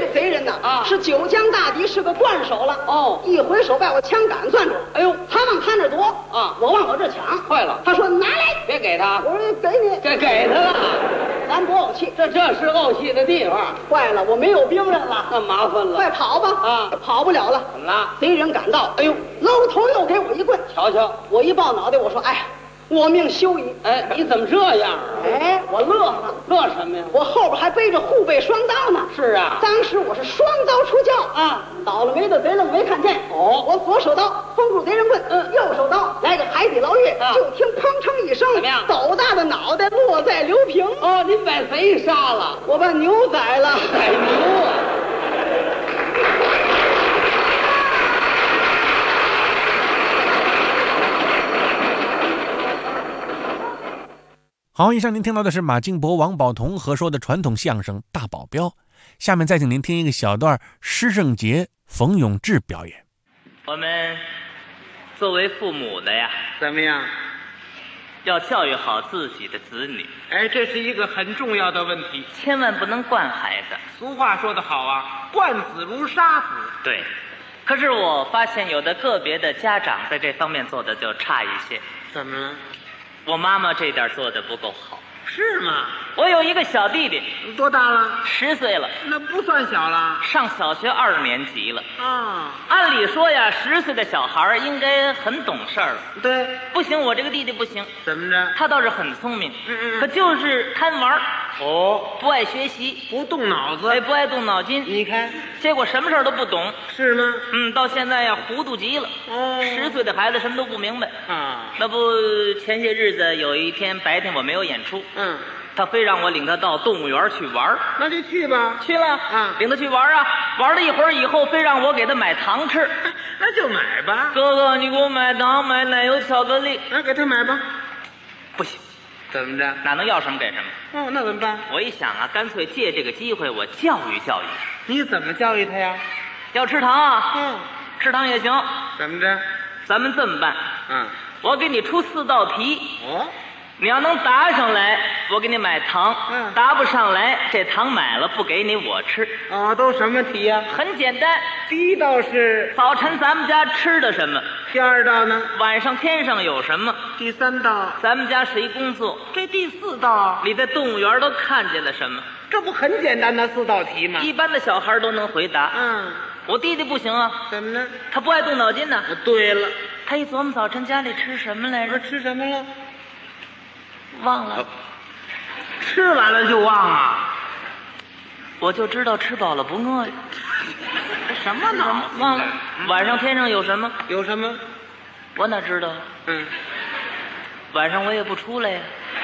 贼人呐是九江大敌，是个惯手了。哦，一回手把我枪杆攥住了。哎呦，他往他那夺啊，我往我这抢。坏了，他说拿来， 别给他。 我说给你， 给他了。 咱不怄气， 这是怄气的地方。 坏了，我没有兵刃了， 那麻烦了。 快跑吧！啊，跑不了了。 怎么了？ 贼人赶到，哎呦，搂头又给我一棍。 瞧瞧， 我一抱脑袋，我说，哎，我命休矣。 哎，你怎么这样啊？ 哎，我乐了。 乐什么呀？ 我后边还背着护背双刀呢。 是啊， 当时我是双刀出鞘啊，倒了霉的贼愣没看见。哦，我左手刀封住贼人棍，右手刀来个海底捞月，就听砰哧一声， 怎么样？ 斗大的脑袋落在刘平。 哦，您把贼杀了， 我把牛宰了。 宰牛啊！ 好，以上您听到的是马敬博、王宝同合说的传统相声《大保镖》。下面再请您听一个小段施正杰、冯永志表演。 我们作为父母的呀， 怎么样？ 要教育好自己的子女。 哎，这是一个很重要的问题， 千万不能惯孩子。 俗话说得好啊，惯子如杀子。 对，可是我发现有的个别的家长在这方面做的就差一些。 怎么了？ 我妈妈这点做的不够好。 是吗？ 我有一个小弟弟， 多大了 ？10岁了。 那不算小了， 上小学2年级了。 啊， 按理说呀，10岁的小孩应该很懂事儿了。 对， 不行，我这个弟弟不行。 怎么着？ 他倒是很聪明，可就是贪玩。 哦， 不爱学习， 不动脑子， 哎，不爱动脑筋。 你看， 结果什么事儿都不懂。 是吗？ 到现在呀，糊涂极了。 哦 ，10岁的孩子什么都不明白啊。 那不，前些日子有一天白天我没有演出，他非让我领他到动物园去玩。 那就去吧。 去了啊，领他去玩啊。玩了一会儿以后，非让我给他买糖吃。 那就买吧。 哥哥，你给我买糖，买奶油巧克力。 那给他买吧。 不行。 怎么着？ 哪能要什么给什么？ 哦，那怎么办？ 我一想啊，干脆借这个机会我教育教育他。 你怎么教育他呀？ 要吃糖啊？吃糖也行。 怎么着？ 咱们这么办。我给你出4道题。 哦。 你要能答上来，我给你买糖。答不上来，这糖买了不给你，我吃。 哦，都什么题呀？ 很简单。 第一道是早晨咱们家吃的什么？ 第2道呢？ 晚上天上有什么？ 第3道咱们家谁工作？ 这第4道你在动物园都看见了什么？ 这不很简单的4道题吗？ 一般的小孩都能回答。我弟弟不行啊。 怎么呢？ 他不爱动脑筋呢。 对了， 他一琢磨早晨家里吃什么来着？ 吃什么了？ 忘了。 吃完了就忘啊？ 我就知道吃饱了不饿呀。 什么呢？ 忘了。晚上天上有什么？ 有什么？ 我哪知道？晚上我也不出来呀。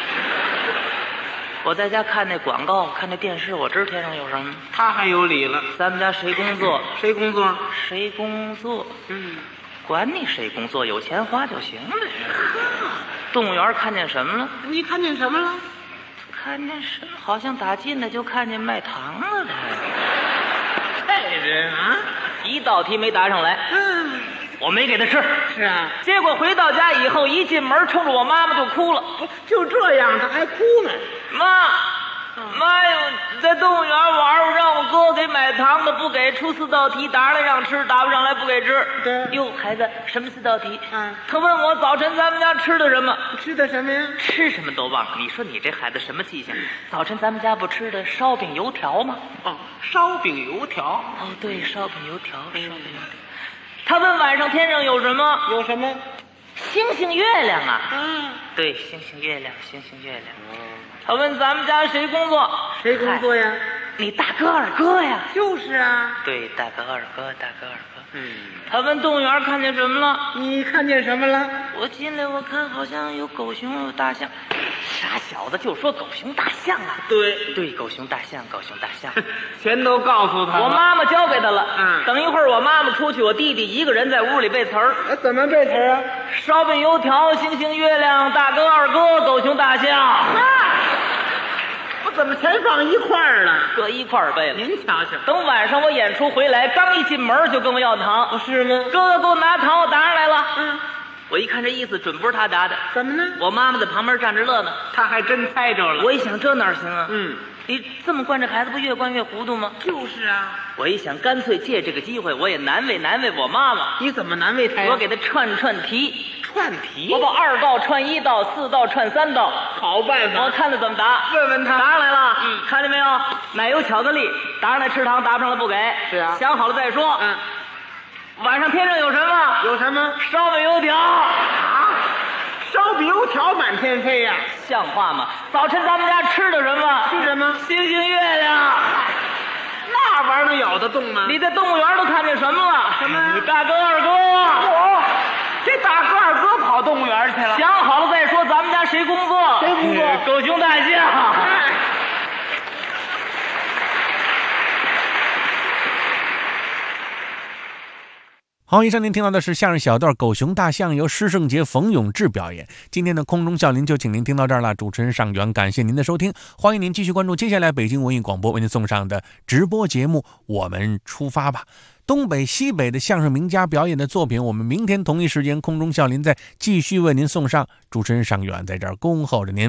我在家看那广告，看那电视，我知道天上有什么。 他还有理了。 咱们家谁工作？ 谁工作？ 谁工作？管你谁工作，有钱花就行了。动物园看见什么了？ 你看见什么了？ 看见什么？好像打进来就看见卖糖了的。 这人啊 ，1道题没答上来。我没给他吃。 是啊。 结果回到家以后，一进门冲着我妈妈就哭了。 就这样，他还哭呢。 妈哟，在动物园玩，让我哥给买糖的不给，出4道题，答上来让吃，答不上来不给吃。 对。 哟，孩子，什么4道题？他问我早晨咱们家吃的什么？ 吃的什么呀？ 吃什么都忘了。你说你这孩子什么记性？早晨咱们家不吃的烧饼油条吗？ 烧饼油条。 哦，对，烧饼油条，烧饼油条。他问晚上天上有什么？ 有什么？ 星星月亮啊。对，星星月亮，星星月亮。他问咱们家谁工作？ 谁工作呀？ 你大哥二哥呀。 就是啊。 对，大哥二哥，大哥二哥。他问动物园看见什么了？ 你看见什么了？ 我进来我看好像有狗熊有大象。傻小子就说狗熊大象啊。对，狗熊大象，狗熊大象。 全都告诉他了。 我妈妈教给他了。等一会儿我妈妈出去，我弟弟一个人在屋里背词儿。 怎么背词儿啊？ 烧饼油条，星星月亮，大哥二哥，狗熊大象。 我怎么全放一块儿了？ 搁一块儿背了。 您瞧瞧， 等晚上我演出回来，刚一进门就跟我要糖。 是吗？ 哥哥给我拿糖，我答上来了。我一看这意思，准不是他答的。 怎么呢？ 我妈妈在旁边站着乐呢。 他还真猜着了。 我一想，这哪行啊？ 你这么惯这孩子，不越惯越糊涂吗？ 就是啊， 我一想，干脆借这个机会，我也难为我妈妈。 你怎么难为她呀？ 我给她串题。 串题？ 我把2道串1道，4道串3道。 好办法。 我看她怎么答。 问问她。 答上来了。看见没有？奶油巧克力，答上来吃糖，答不上来不给。 是啊。 想好了再说。晚上天上有什么？ 有什么？ 烧饼油条。 烧饼油条满天飞呀， 像话吗？早晨咱们家吃的什么？ 吃什么？ 星星月亮。 那玩意儿能咬得动吗？ 你在动物园都看见什么了？ 什么？ 你大哥二哥。 这大哥二哥跑动物园去了。 想好了再说，咱们家谁工作？ 谁工作？ 狗熊大象。 好，以上您听到的是相声小段《狗熊大象》，由施圣杰、冯永志表演。今天的空中笑林就请您听到这儿了，主持人尚元，感谢您的收听，欢迎您继续关注接下来北京文艺广播为您送上的直播节目《我们出发吧》。东北西北的相声名家表演的作品，我们明天同一时间空中笑林再继续为您送上，主持人尚元在这儿恭候着您。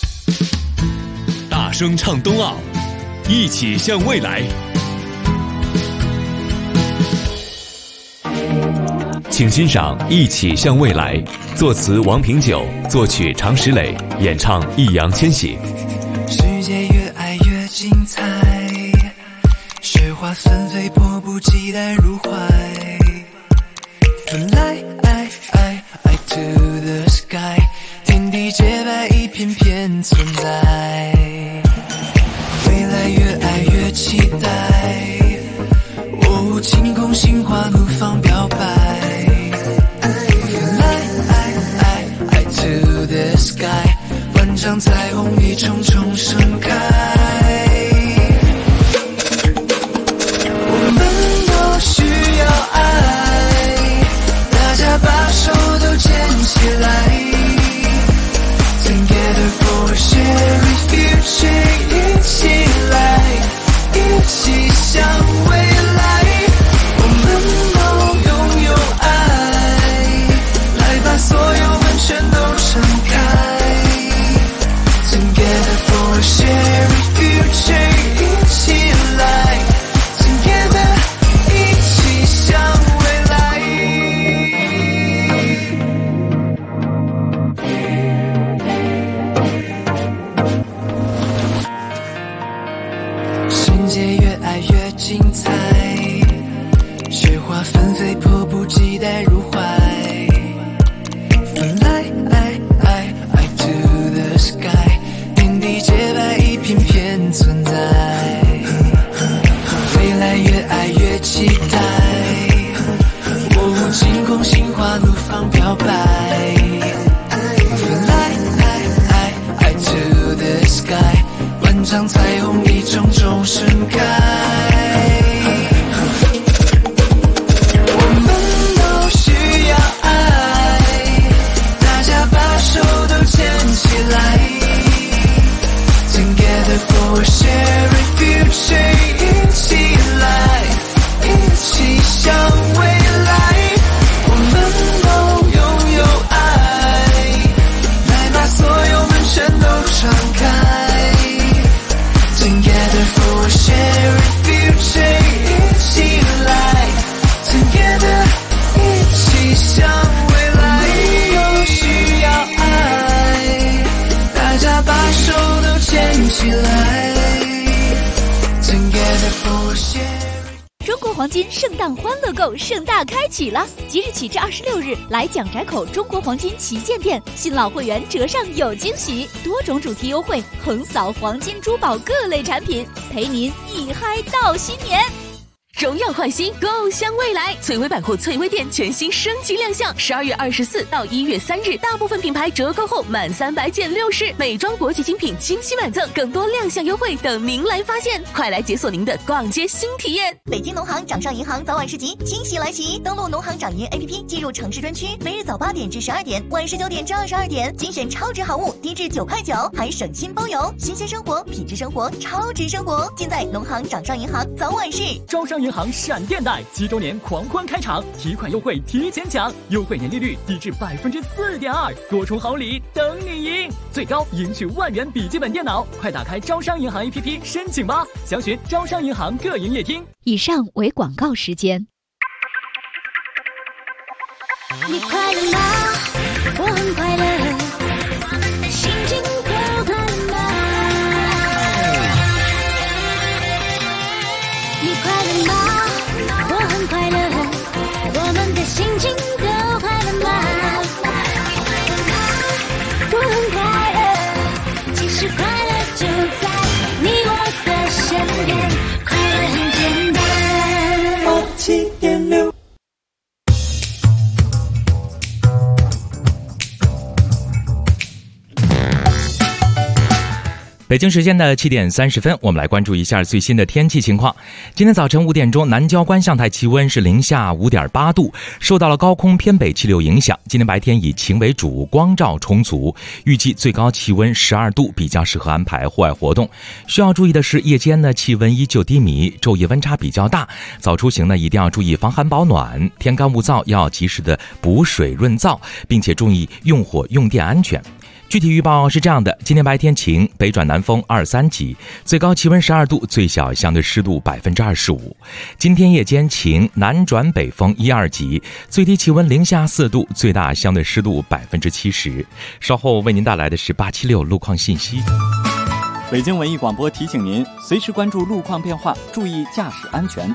大声唱冬奥，一起向未来。请欣赏《一起向未来》，作词王平久，作曲常石磊，演唱易烊千玺。 世界越爱越精彩，雪花纷飞，迫不及待入怀。Fly to the sky， 天地洁白，一片片存在。未来越爱越期待，哦，晴空心花怒放表白。To the sky， 万丈彩虹一重重盛开。我们都需要爱，大家把手都牵起来。Together for a shared future， 一起来，一起向未来。我们都拥有爱，来把所有全都盛开 Together for a shared future， 一起来 Together， 一起向未来。世界越爱越精彩，雪花纷飞，迫不及待入怀。To the sky， 天地洁白，一片片存在。未来越爱越期待，哦，晴空心花怒放表白。Fly to the sky， 万丈彩虹一重重盛开。我们都需要爱，大家把手都牵起来 Together for a shared future， 一起来，一起向未来。我们都拥有爱，来把所有门全都敞开 Together for a shared future， 一起来 Together， 一起向未来。都需要爱，大家把手都牵起来 Together for a shared。 中国黄金圣诞欢乐购盛大开启了，即日起至26日，来蒋宅口中国黄金旗舰店，新老会员折上有惊喜，多种主题优惠，横扫黄金珠宝各类产品，陪您一嗨到新年。 荣耀焕新，共享未来。翠微百货翠微店全新升级亮相，12月24到1月3日，大部分品牌折扣后满300减60，美妆国际精品惊喜满赠，更多亮相优惠等您来发现，快来解锁您的逛街新体验。 北京农行掌上银行早晚市集惊喜来袭，登录农行掌银 APP， 进入城市专区，每日早8点至12点，晚19点至22点，精选超值好物，低至9块9，还省心包邮，新鲜生活，品质生活，超值生活，尽在农行掌上银行早晚市。 招商银银行闪电贷7周年狂欢开场，提款优惠提前抢，优惠年利率低至4.2%，多重好礼等你赢，最高赢取万元笔记本电脑，快打开招商银行 APP 申请吧，详询招商银行各营业厅。 以上为广告时间。 你快乐吗？我很快乐，心情都快乐吗？你快乐吗？我很快乐，我们的心情都快乐吗？我很快乐，其实快乐就在你我的身边，快乐很简单。7.6 北京时间的7点30分，我们来关注一下最新的天气情况。今天早晨5点钟，南郊观象台气温是零下5.8度，受到了高空偏北气流影响。今天白天以晴为主，光照充足，预计最高气温12度，比较适合安排户外活动。需要注意的是，夜间呢气温依旧低迷，昼夜温差比较大，早出行呢一定要注意防寒保暖，天干物燥要及时的补水润燥，并且注意用火用电安全。具体预报是这样的：今天白天晴，北转南风2、3级，最高气温12度，最小相对湿度25%。今天夜间晴，南转北风1、2级，最低气温零下4度，最大相对湿度70%。稍后为您带来的是876路况信息。 北京文艺广播提醒您，随时关注路况变化，注意驾驶安全。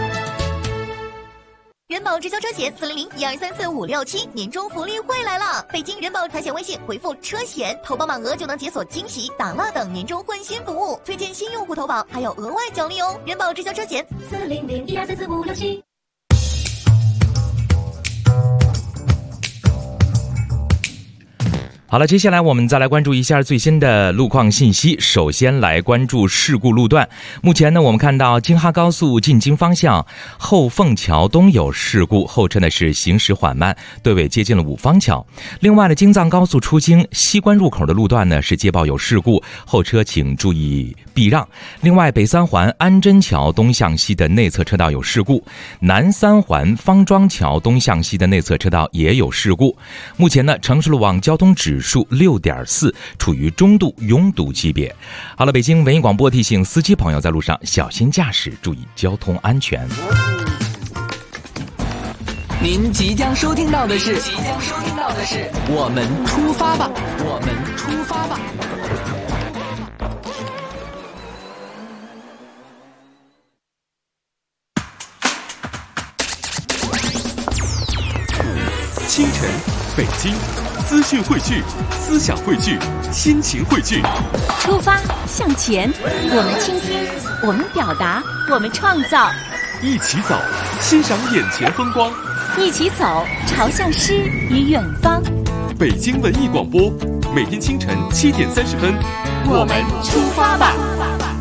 人保直销车险400-1234-567年终福利会来了！北京人保财险微信回复车险，投保满额就能解锁惊喜、打蜡等年终换新服务，推荐新用户投保还有额外奖励哦！人保直销车险400-1234-567。 好了，接下来我们再来关注一下最新的路况信息。首先来关注事故路段。目前呢，我们看到京哈高速进京方向后凤桥东有事故，后车呢是行驶缓慢，队尾接近了五方桥。另外呢，京藏高速出京西关入口的路段呢是接报有事故，后车请注意避让。另外，北三环安贞桥东向西的内侧车道有事故，南三环方庄桥东向西的内侧车道也有事故。目前呢，城市路网交通指数6.4，处于中度拥堵级别。好了，北京文艺广播提醒司机朋友在路上小心驾驶，注意交通安全。 您即将收听到的是我们出发吧，我们出发吧。 清晨，北京，资讯汇聚，思想汇聚，心情汇聚。 出发向前，我们倾听，我们表达，我们创造。 一起走，欣赏眼前风光。 一起走，朝向诗与远方。 北京文艺广播，每天清晨7点30分， 我们出发吧。